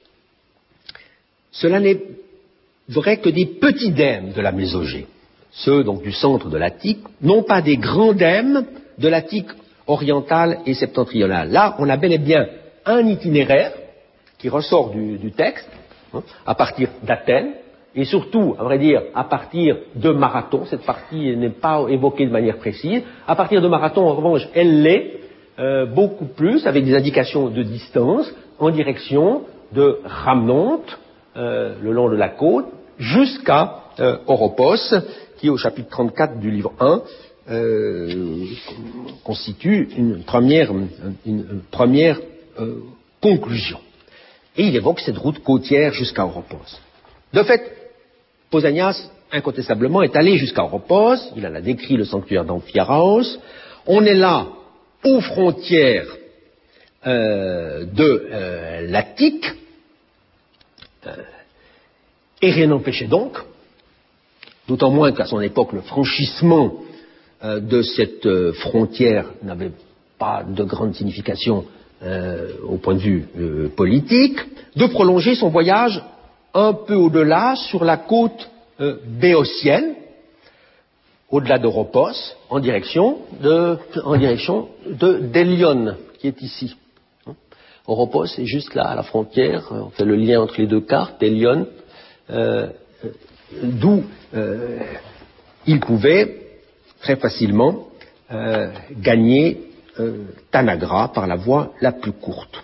cela n'est vrai que des petits dèmes de la Mésogée, ceux donc du centre de l'Attique, non pas des grands dèmes de l'Attique orientale et septentrionale. Là, on a bel et bien un itinéraire qui ressort du, du texte, hein, à partir d'Athènes, et surtout, à vrai dire, à partir de Marathon. Cette partie n'est pas évoquée de manière précise. À partir de Marathon, en revanche, elle l'est euh, beaucoup plus, avec des indications de distance, en direction de Rhamnonte, euh, le long de la côte, jusqu'à euh, Oropos, qui, au chapitre trente-quatre du livre un, euh, constitue une première, une, une première euh, conclusion. Et il évoque cette route côtière jusqu'à Oropos. De fait, Pausanias, incontestablement, est allé jusqu'à Oropos, il en a décrit le sanctuaire d'Amphiaraos. On est là, aux frontières euh, de euh, l'Attique, euh, et rien n'empêchait donc, d'autant moins qu'à son époque, le franchissement euh, de cette euh, frontière n'avait pas de grande signification euh, au point de vue euh, politique, de prolonger son voyage un peu au-delà, sur la côte euh, béotienne, au-delà d'Oropos, en direction de, en direction de d'Élion, qui est ici. Oropos est juste là, à la frontière, on fait le lien entre les deux cartes, d'Élion, euh, d'où euh, il pouvait très facilement euh, gagner euh, Tanagra par la voie la plus courte.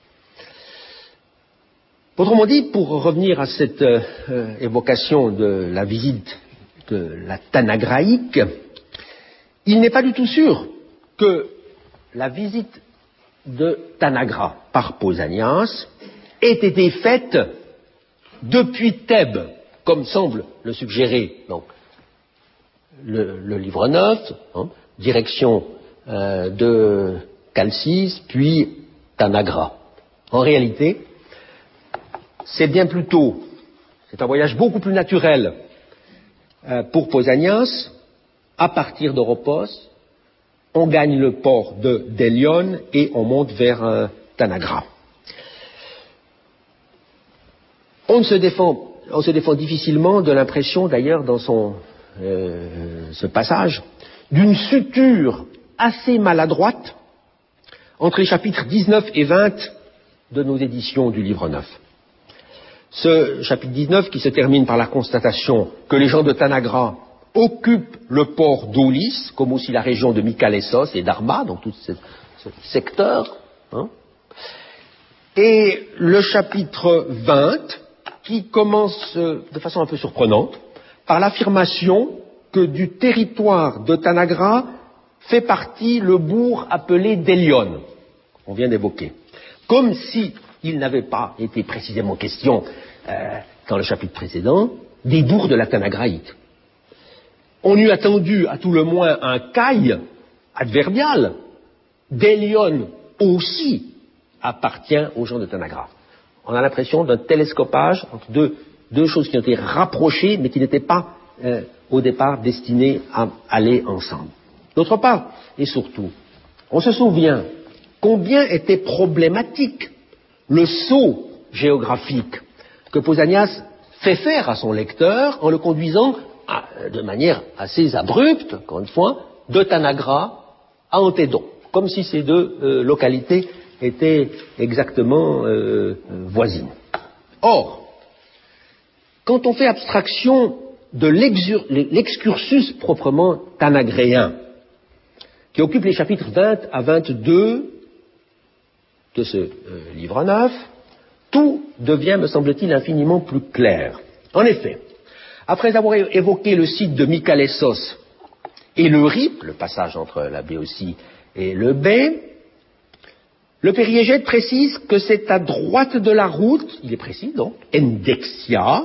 Autrement dit, pour revenir à cette euh, évocation de la visite de la Tanagraïque, il n'est pas du tout sûr que la visite de Tanagra par Pausanias ait été faite depuis Thèbes, comme semble le suggérer donc, le, le livre neuf, hein, direction euh, de Chalcis, puis Tanagra. En réalité, c'est bien plutôt, c'est un voyage beaucoup plus naturel euh, pour Pausanias. À partir d'Oropos, on gagne le port de d'Élion et on monte vers euh, Tanagra. On se défend, on se défend difficilement de l'impression, d'ailleurs, dans son euh, ce passage, d'une suture assez maladroite entre les chapitres dix-neuf et vingt de nos éditions du livre neuf. Ce chapitre dix-neuf qui se termine par la constatation que les gens de Tanagra occupent le port d'Aulis, comme aussi la région de Mycalessos et d'Arma, donc tout ce, ce secteur, hein, et le chapitre vingt, qui commence euh, de façon un peu surprenante par l'affirmation que du territoire de Tanagra fait partie le bourg appelé d'Elion, qu'on vient d'évoquer. Comme si il n'avait pas été précisément question, euh, dans le chapitre précédent, des bourgs de la Tanagraïte. On eût attendu à tout le moins un caille adverbial. D'Elion aussi appartient aux gens de Tanagra. On a l'impression d'un télescopage entre deux, deux choses qui ont été rapprochées, mais qui n'étaient pas euh, au départ destinées à aller ensemble. D'autre part, et surtout, on se souvient combien était problématique le saut géographique que Pausanias fait faire à son lecteur en le conduisant à, de manière assez abrupte, encore une fois, de Tanagra à Antédon, comme si ces deux euh, localités étaient exactement euh, voisines. Or, quand on fait abstraction de l'excursus proprement tanagréen, qui occupe les chapitres vingt à vingt-deux de ce euh, livre neuf, tout devient, me semble-t-il, infiniment plus clair. En effet, après avoir évoqué le site de Mykalessos et le Rip, le passage entre la Béotie et le Bé, le périégète précise que c'est à droite de la route, il est précis donc, Endexia,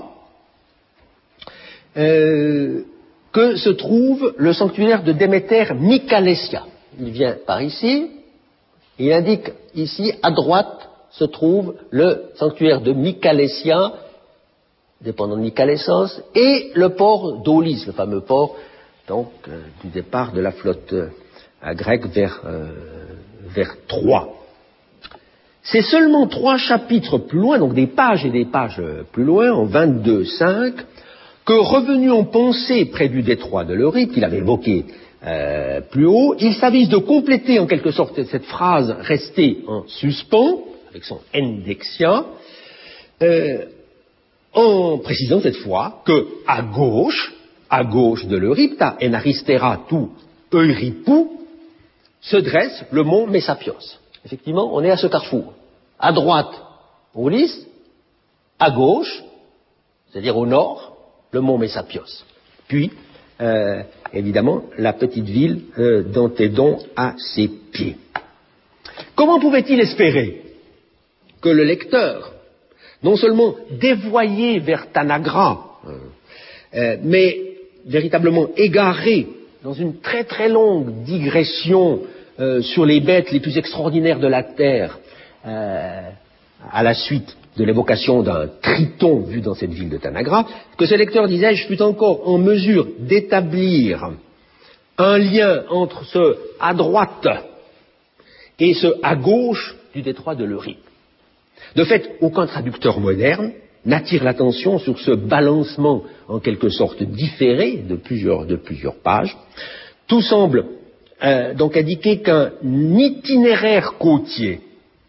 euh, que se trouve le sanctuaire de Déméter Mykalessia. Il vient par ici, et il indique ici, à droite, se trouve le sanctuaire de Mykalessia, dépendant de Mykalessos, et le port d'Aulis, le fameux port donc euh, du départ de la flotte euh, grecque vers, euh, vers Troie. C'est seulement trois chapitres plus loin, donc des pages et des pages plus loin, en vingt-deux cinq, que revenu en pensée près du détroit de l'Eurip, qu'il avait évoqué euh, plus haut, il s'avise de compléter en quelque sorte cette phrase restée en suspens, avec son endexia, euh, en précisant cette fois que à gauche, à gauche de l'Euripta, en aristera tu Euripou, se dresse le mont Messapios. Effectivement, on est à ce carrefour. À droite, Aulis, à gauche, c'est-à-dire au nord, le mont Messapios. Puis, euh, évidemment, la petite ville euh, d'Antédon à ses pieds. Comment pouvait-il espérer que le lecteur, non seulement dévoyé vers Tanagra, euh, euh, mais véritablement égaré dans une très très longue digression euh, sur les bêtes les plus extraordinaires de la terre, euh, à la suite de l'évocation d'un triton vu dans cette ville de Tanagra, que ce lecteur, disais-je, fut encore en mesure d'établir un lien entre ce à droite et ce à gauche du détroit de l'Eurip. De fait, aucun traducteur moderne n'attire l'attention sur ce balancement en quelque sorte différé de plusieurs, de plusieurs pages. Tout semble euh, donc indiquer qu'un itinéraire côtier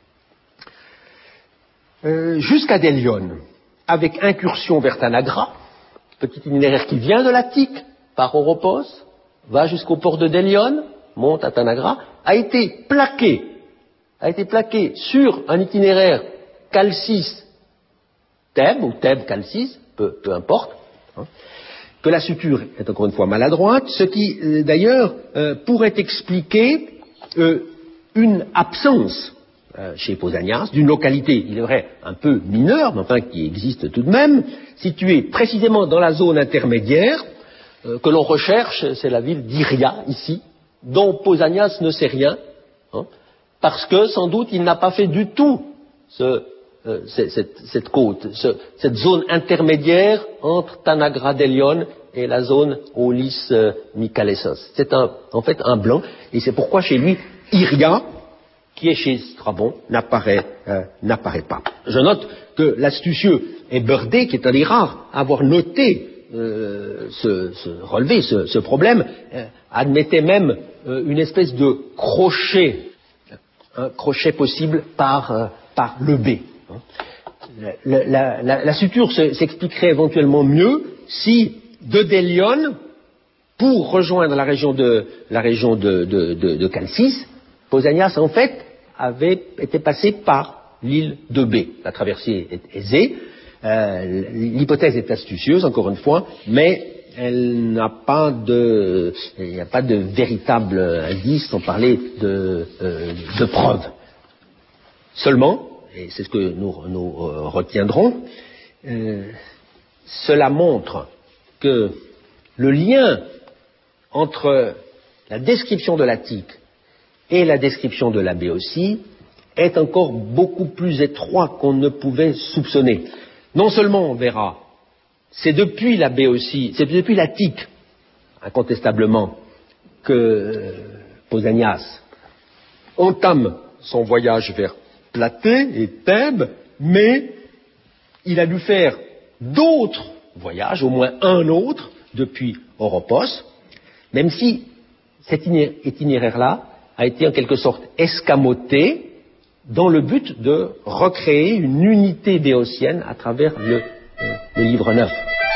euh, jusqu'à Délione, avec incursion vers Tanagra, petit itinéraire qui vient de l'Attique par Oropos, va jusqu'au port de Délione, monte à Tanagra, a été plaqué, a été plaqué sur un itinéraire Chalcis Thèbes, ou Thèbes Chalcis, peu, peu importe, hein, que la suture est encore une fois maladroite, ce qui euh, d'ailleurs euh, pourrait expliquer euh, une absence euh, chez Pausanias d'une localité, il est vrai, un peu mineure, mais enfin qui existe tout de même, située précisément dans la zone intermédiaire euh, que l'on recherche, c'est la ville d'Iria, ici, dont Pausanias ne sait rien, hein, parce que sans doute il n'a pas fait du tout ce Euh, cette, cette côte, ce, cette zone intermédiaire entre Tanagra d'Elion et la zone Aulis euh, Mykalessos. C'est un, en fait un blanc, et c'est pourquoi chez lui, Iria, qui est chez Strabon, n'apparaît, euh, n'apparaît pas. Je note que l'astucieux Eberdé, qui est un des rares à avoir noté euh, ce, ce relevé, ce, ce problème, euh, admettait même euh, une espèce de crochet, un crochet possible par, euh, par le B. La, la, la, la suture s'expliquerait éventuellement mieux si de Délione, pour rejoindre la région de, la région de, de, de, de Chalcis, Pausanias en fait avait été passé par l'île de B. La traversée est aisée, euh, l'hypothèse est astucieuse, encore une fois, mais elle n'a pas de, il n'y a pas de véritable indice, sans parler de, euh, de preuve. Seulement, et c'est ce que nous, nous euh, retiendrons, euh, cela montre que le lien entre la description de l'Attique et la description de la Béotie est encore beaucoup plus étroit qu'on ne pouvait soupçonner. Non seulement on verra, c'est depuis la Béotie, c'est depuis l'Attique, incontestablement, que euh, Pausanias entame son voyage vers Platée et Thèbes, mais il a dû faire d'autres voyages, au moins un autre, depuis Oropos, même si cet itinéraire-là a été en quelque sorte escamoté dans le but de recréer une unité béotienne à travers le, euh, le livre neuf.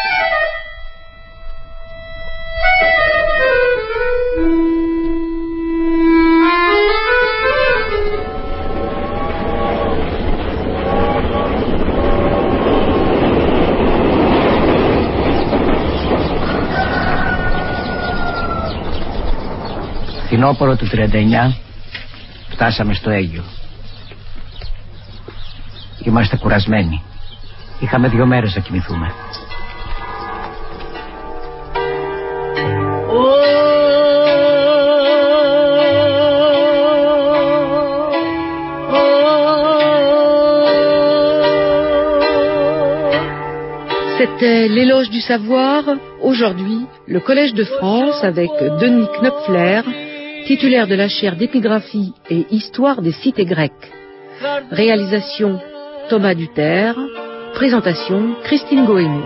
Φθινόπωρο του τριάντα εννιά φτάσαμε στο Αίγιο. Είμαστε κουρασμένοι. Είχαμε δύο μέρες να κοιμηθούμε. C'était l'éloge du savoir. Aujourd'hui, le Collège de France avec Denis Knopfler, titulaire de la chaire d'épigraphie et histoire des cités grecques. Réalisation Thomas Duterre. Présentation Christine Goémé.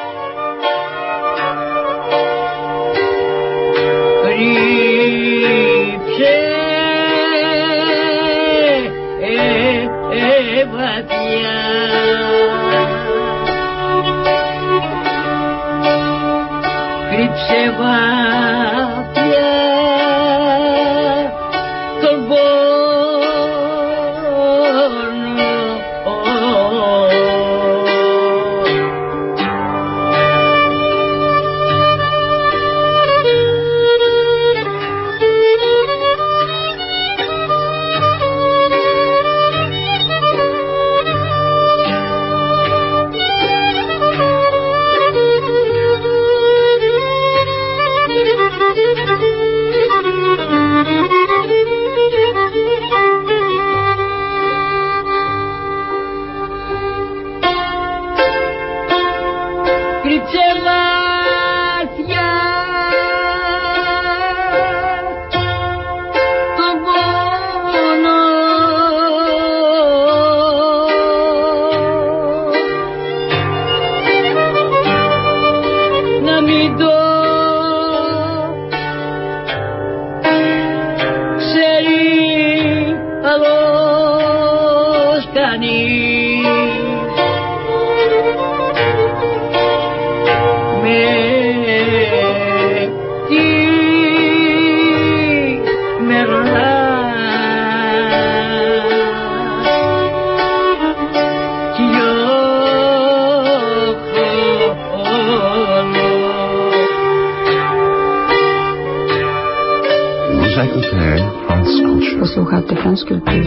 Posloucháte France Culture.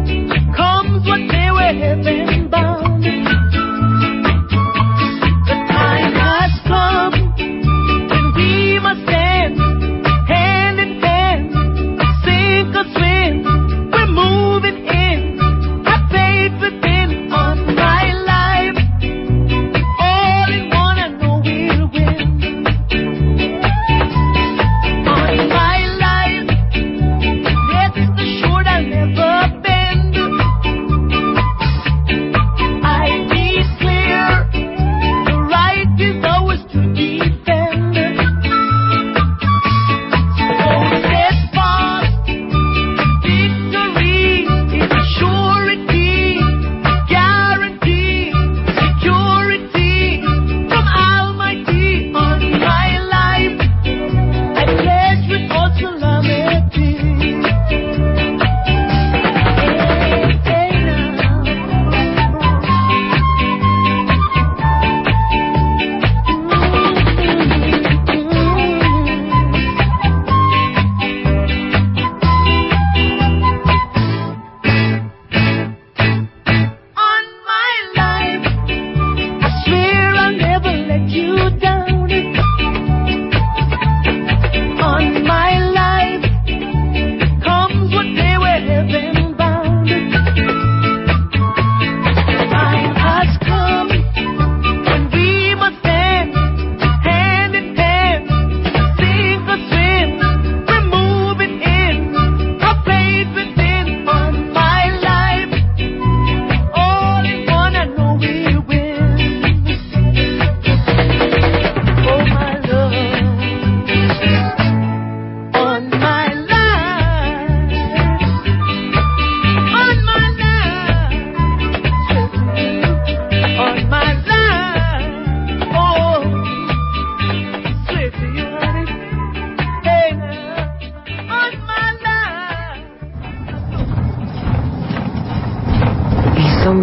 The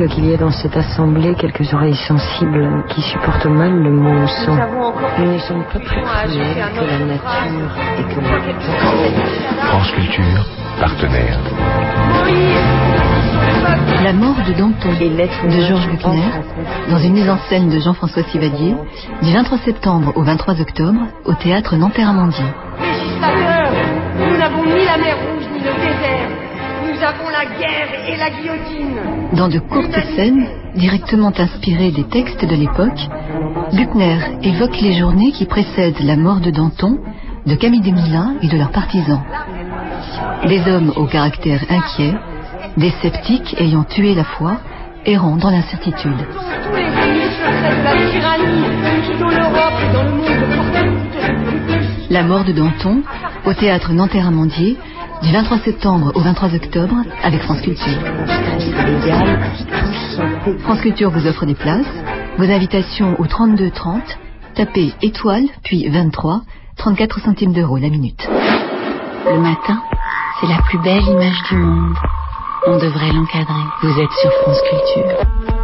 semble qu'il y ait dans cette assemblée quelques oreilles sensibles qui supportent mal le mot sang. Nous ne sommes pas plus cruels que la nature et que le... France Culture, partenaire. La mort de Danton de Georges Buchner, dans une mise en scène de Jean-François Sivadier, du vingt-trois septembre au vingt-trois octobre, au théâtre Nanterre-Amandier. Législateurs, nous n'avons ni la mer Rouge ni le désert. Nous avons la guerre et la guillotine. Dans de courtes scènes, directement inspirées des textes de l'époque, Buchner évoque les journées qui précèdent la mort de Danton, de Camille Desmoulins et de leurs partisans. Des hommes au caractère inquiet, des sceptiques ayant tué la foi, errant dans l'incertitude. Tous les ennemis secrets de la tyrannie qui dans l'Europe et dans le monde portent. La mort de Danton, au théâtre Nanterre-Amandier, du vingt-trois septembre au vingt-trois octobre, avec France Culture. France Culture vous offre des places. Vos invitations au trente-deux trente. Tapez étoile, puis vingt-trois, trente-quatre centimes d'euros la minute. Le matin, c'est la plus belle image du monde. On devrait l'encadrer. Vous êtes sur France Culture.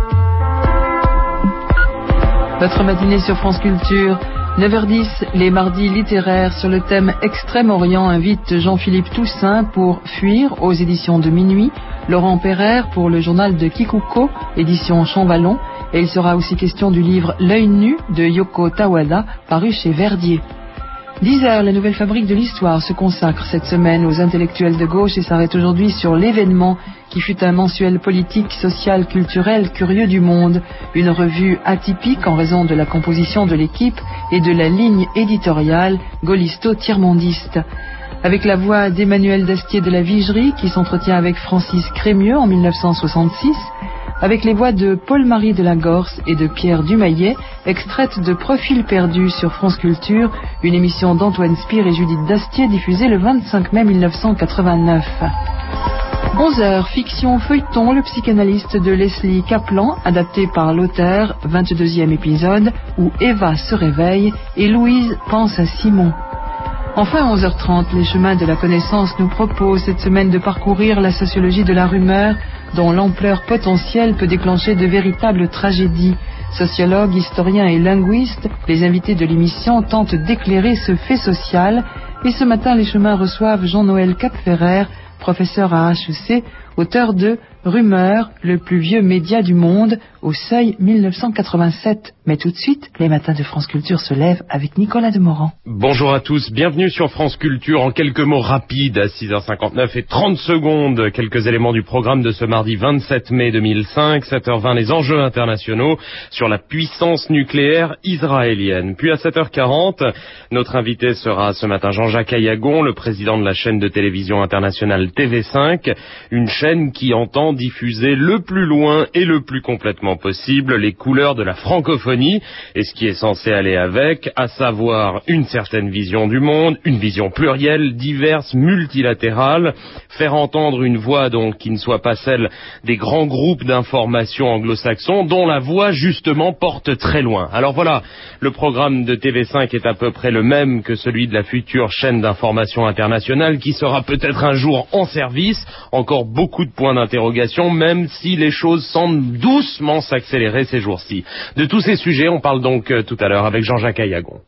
Votre matinée sur France Culture. neuf heures dix, les mardis littéraires sur le thème Extrême-Orient invitent Jean-Philippe Toussaint pour Fuir aux éditions de Minuit, Laurent Pereire pour le journal de Kikuko, édition Champvallon, et il sera aussi question du livre L'œil nu de Yoko Tawada, paru chez Verdier. dix heures, la Nouvelle Fabrique de l'Histoire se consacre cette semaine aux intellectuels de gauche et s'arrête aujourd'hui sur l'événement qui fut un mensuel politique, social, culturel, curieux du monde. Une revue atypique en raison de la composition de l'équipe et de la ligne éditoriale gaullisto-tiers-mondiste. Avec la voix d'Emmanuel Dastier de la Vigerie qui s'entretient avec Francis Crémieux en mille neuf cent soixante-six, avec les voix de Paul-Marie de la Gorce et de Pierre Dumaillet, extraites de Profil perdu sur France Culture, une émission d'Antoine Spire et Judith Dastier diffusée le vingt-cinq mai mille neuf cent quatre-vingt-neuf. onze heures, fiction feuilleton, le psychanalyste de Leslie Kaplan, adapté par l'auteur, vingt-deuxième épisode, où Eva se réveille et Louise pense à Simon. Enfin, onze heures trente, les chemins de la connaissance nous proposent cette semaine de parcourir la sociologie de la rumeur, dont l'ampleur potentielle peut déclencher de véritables tragédies. Sociologues, historiens et linguistes, les invités de l'émission tentent d'éclairer ce fait social. Et ce matin, les chemins reçoivent Jean-Noël Capferrer, professeur à H E C, auteur de Rumeur, le plus vieux média du monde, au Seuil mille neuf cent quatre-vingt-sept. Mais tout de suite, les matins de France Culture se lèvent avec Nicolas Demorand. Bonjour à tous, bienvenue sur France Culture. En quelques mots rapides, à six heures cinquante-neuf et trente secondes, quelques éléments du programme de ce mardi vingt-sept mai deux mille cinq, sept heures vingt, les enjeux internationaux sur la puissance nucléaire israélienne. Puis à sept heures quarante, notre invité sera ce matin Jean-Jacques Ayagon, le président de la chaîne de télévision internationale T V cinq, une chaîne qui entend diffuser le plus loin et le plus complètement possible les couleurs de la francophonie et ce qui est censé aller avec, à savoir une certaine vision du monde, une vision plurielle, diverse, multilatérale, faire entendre une voix donc qui ne soit pas celle des grands groupes d'information anglo-saxons dont la voix justement porte très loin. Alors voilà, le programme de T V cinq est à peu près le même que celui de la future chaîne d'information internationale qui sera peut-être un jour en service, encore beaucoup de points d'interrogation, même si les choses semblent doucement s'accélérer ces jours-ci. De tous ces sujets, on parle donc euh, tout à l'heure avec Jean-Jacques Ayagon.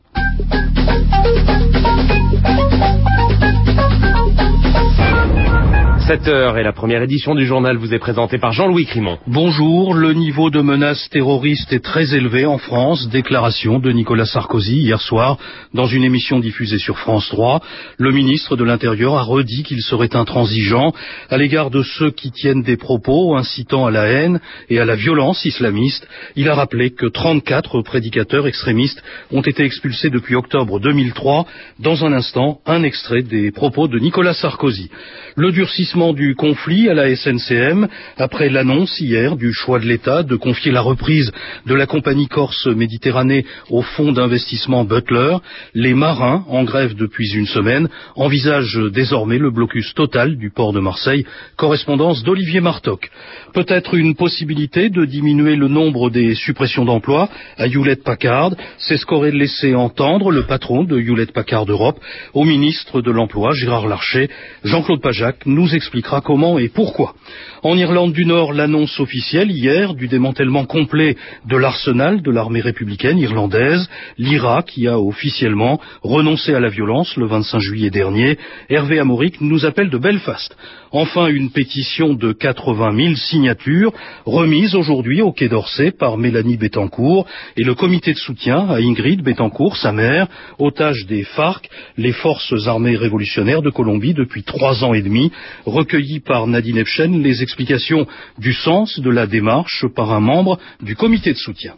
sept heures et la première édition du journal vous est présentée par Jean-Louis Crimon. Bonjour, le niveau de menace terroriste est très élevé en France. Déclaration de Nicolas Sarkozy hier soir dans une émission diffusée sur France trois. Le ministre de l'Intérieur a redit qu'il serait intransigeant à l'égard de ceux qui tiennent des propos incitant à la haine et à la violence islamiste. Il a rappelé que trente-quatre prédicateurs extrémistes ont été expulsés depuis octobre deux mille trois. Dans un instant, un extrait des propos de Nicolas Sarkozy. Le durcissement du conflit à la S N C M après l'annonce hier du choix de l'État de confier la reprise de la compagnie Corse Méditerranée au fonds d'investissement Butler. Les marins, en grève depuis une semaine, envisagent désormais le blocus total du port de Marseille. Correspondance d'Olivier Martoc. Peut-être une possibilité de diminuer le nombre des suppressions d'emplois à Hewlett-Packard. C'est ce qu'aurait laissé entendre le patron de Hewlett-Packard Europe au ministre de l'Emploi, Gérard Larcher. Jean-Claude Pajac nous explique expliquera comment et pourquoi. En Irlande du Nord, l'annonce officielle hier du démantèlement complet de l'arsenal de l'armée républicaine irlandaise, l'I R A qui a officiellement renoncé à la violence le vingt-cinq juillet dernier. Hervé Amoric nous appelle de Belfast. Enfin, une pétition de quatre-vingt mille signatures remise aujourd'hui au Quai d'Orsay par Mélanie Bettencourt et le comité de soutien à Ingrid Bettencourt, sa mère, otage des FARC, les forces armées révolutionnaires de Colombie depuis trois ans et demi, recueillies par Nadine Efchen, les explications du sens de la démarche par un membre du comité de soutien.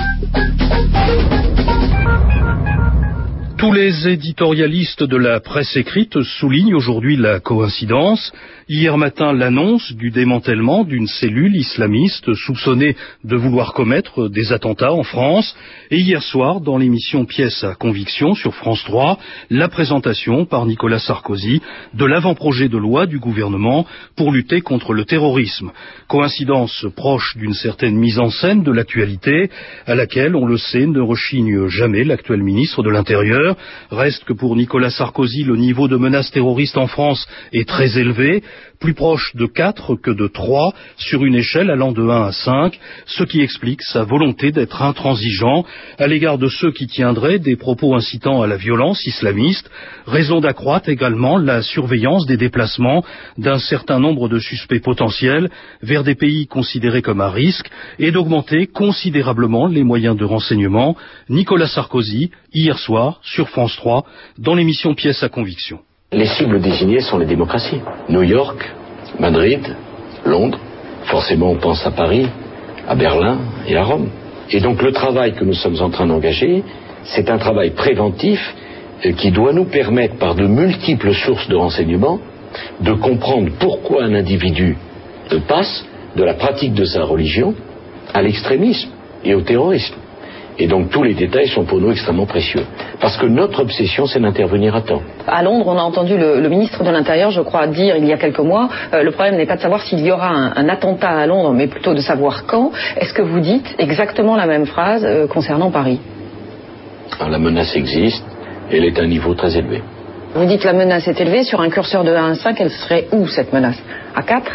Tous les éditorialistes de la presse écrite soulignent aujourd'hui la coïncidence. Hier matin, l'annonce du démantèlement d'une cellule islamiste soupçonnée de vouloir commettre des attentats en France. Et hier soir, dans l'émission Pièce à conviction sur France trois, la présentation par Nicolas Sarkozy de l'avant-projet de loi du gouvernement pour lutter contre le terrorisme. Coïncidence proche d'une certaine mise en scène de l'actualité, à laquelle, on le sait, ne rechigne jamais l'actuel ministre de l'Intérieur. Reste que pour Nicolas Sarkozy, le niveau de menace terroriste en France est très élevé, plus proche de quatre que de trois, sur une échelle allant de un à cinq, ce qui explique sa volonté d'être intransigeant à l'égard de ceux qui tiendraient des propos incitant à la violence islamiste, raison d'accroître également la surveillance des déplacements d'un certain nombre de suspects potentiels vers des pays considérés comme à risque et d'augmenter considérablement les moyens de renseignement. Nicolas Sarkozy, hier soir, sur France trois, dans l'émission Pièce à conviction. Les cibles désignées sont les démocraties. New York, Madrid, Londres, forcément on pense à Paris, à Berlin et à Rome. Et donc le travail que nous sommes en train d'engager, c'est un travail préventif qui doit nous permettre, par de multiples sources de renseignements, de comprendre pourquoi un individu passe de la pratique de sa religion à l'extrémisme et au terrorisme. Et donc tous les détails sont pour nous extrêmement précieux. Parce que notre obsession, c'est d'intervenir à temps. À Londres, on a entendu le, le ministre de l'Intérieur, je crois, dire il y a quelques mois, euh, le problème n'est pas de savoir s'il y aura un, un attentat à Londres, mais plutôt de savoir quand. Est-ce que vous dites exactement la même phrase euh, concernant Paris? Alors, la menace existe, elle est à un niveau très élevé. Vous dites la menace est élevée, sur un curseur de un à cinq, elle serait où cette menace? À quatre?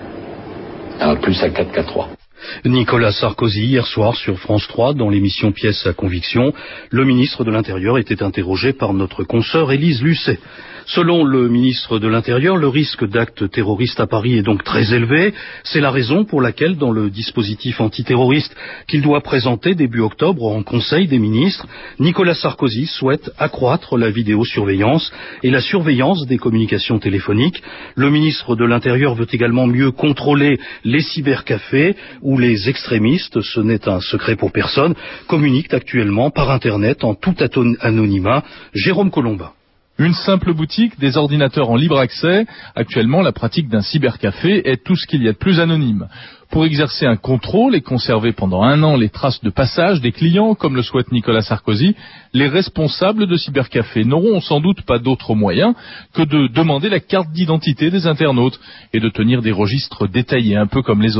Ah, plus à quatre qu'à trois. Nicolas Sarkozy, hier soir sur France trois, dans l'émission Pièce à conviction, le ministre de l'Intérieur était interrogé par notre consoeur Élise Lucet. Selon le ministre de l'Intérieur, le risque d'actes terroristes à Paris est donc très élevé. C'est la raison pour laquelle, dans le dispositif antiterroriste qu'il doit présenter début octobre en Conseil des ministres, Nicolas Sarkozy souhaite accroître la vidéosurveillance et la surveillance des communications téléphoniques. Le ministre de l'Intérieur veut également mieux contrôler les cybercafés où les extrémistes, ce n'est un secret pour personne, communiquent actuellement par Internet en tout anonymat. Jérôme Colombin. Une simple boutique, des ordinateurs en libre accès. Actuellement, la pratique d'un cybercafé est tout ce qu'il y a de plus anonyme. Pour exercer un contrôle et conserver pendant un an les traces de passage des clients, comme le souhaite Nicolas Sarkozy, les responsables de cybercafés n'auront sans doute pas d'autre moyen que de demander la carte d'identité des internautes et de tenir des registres détaillés, un peu comme les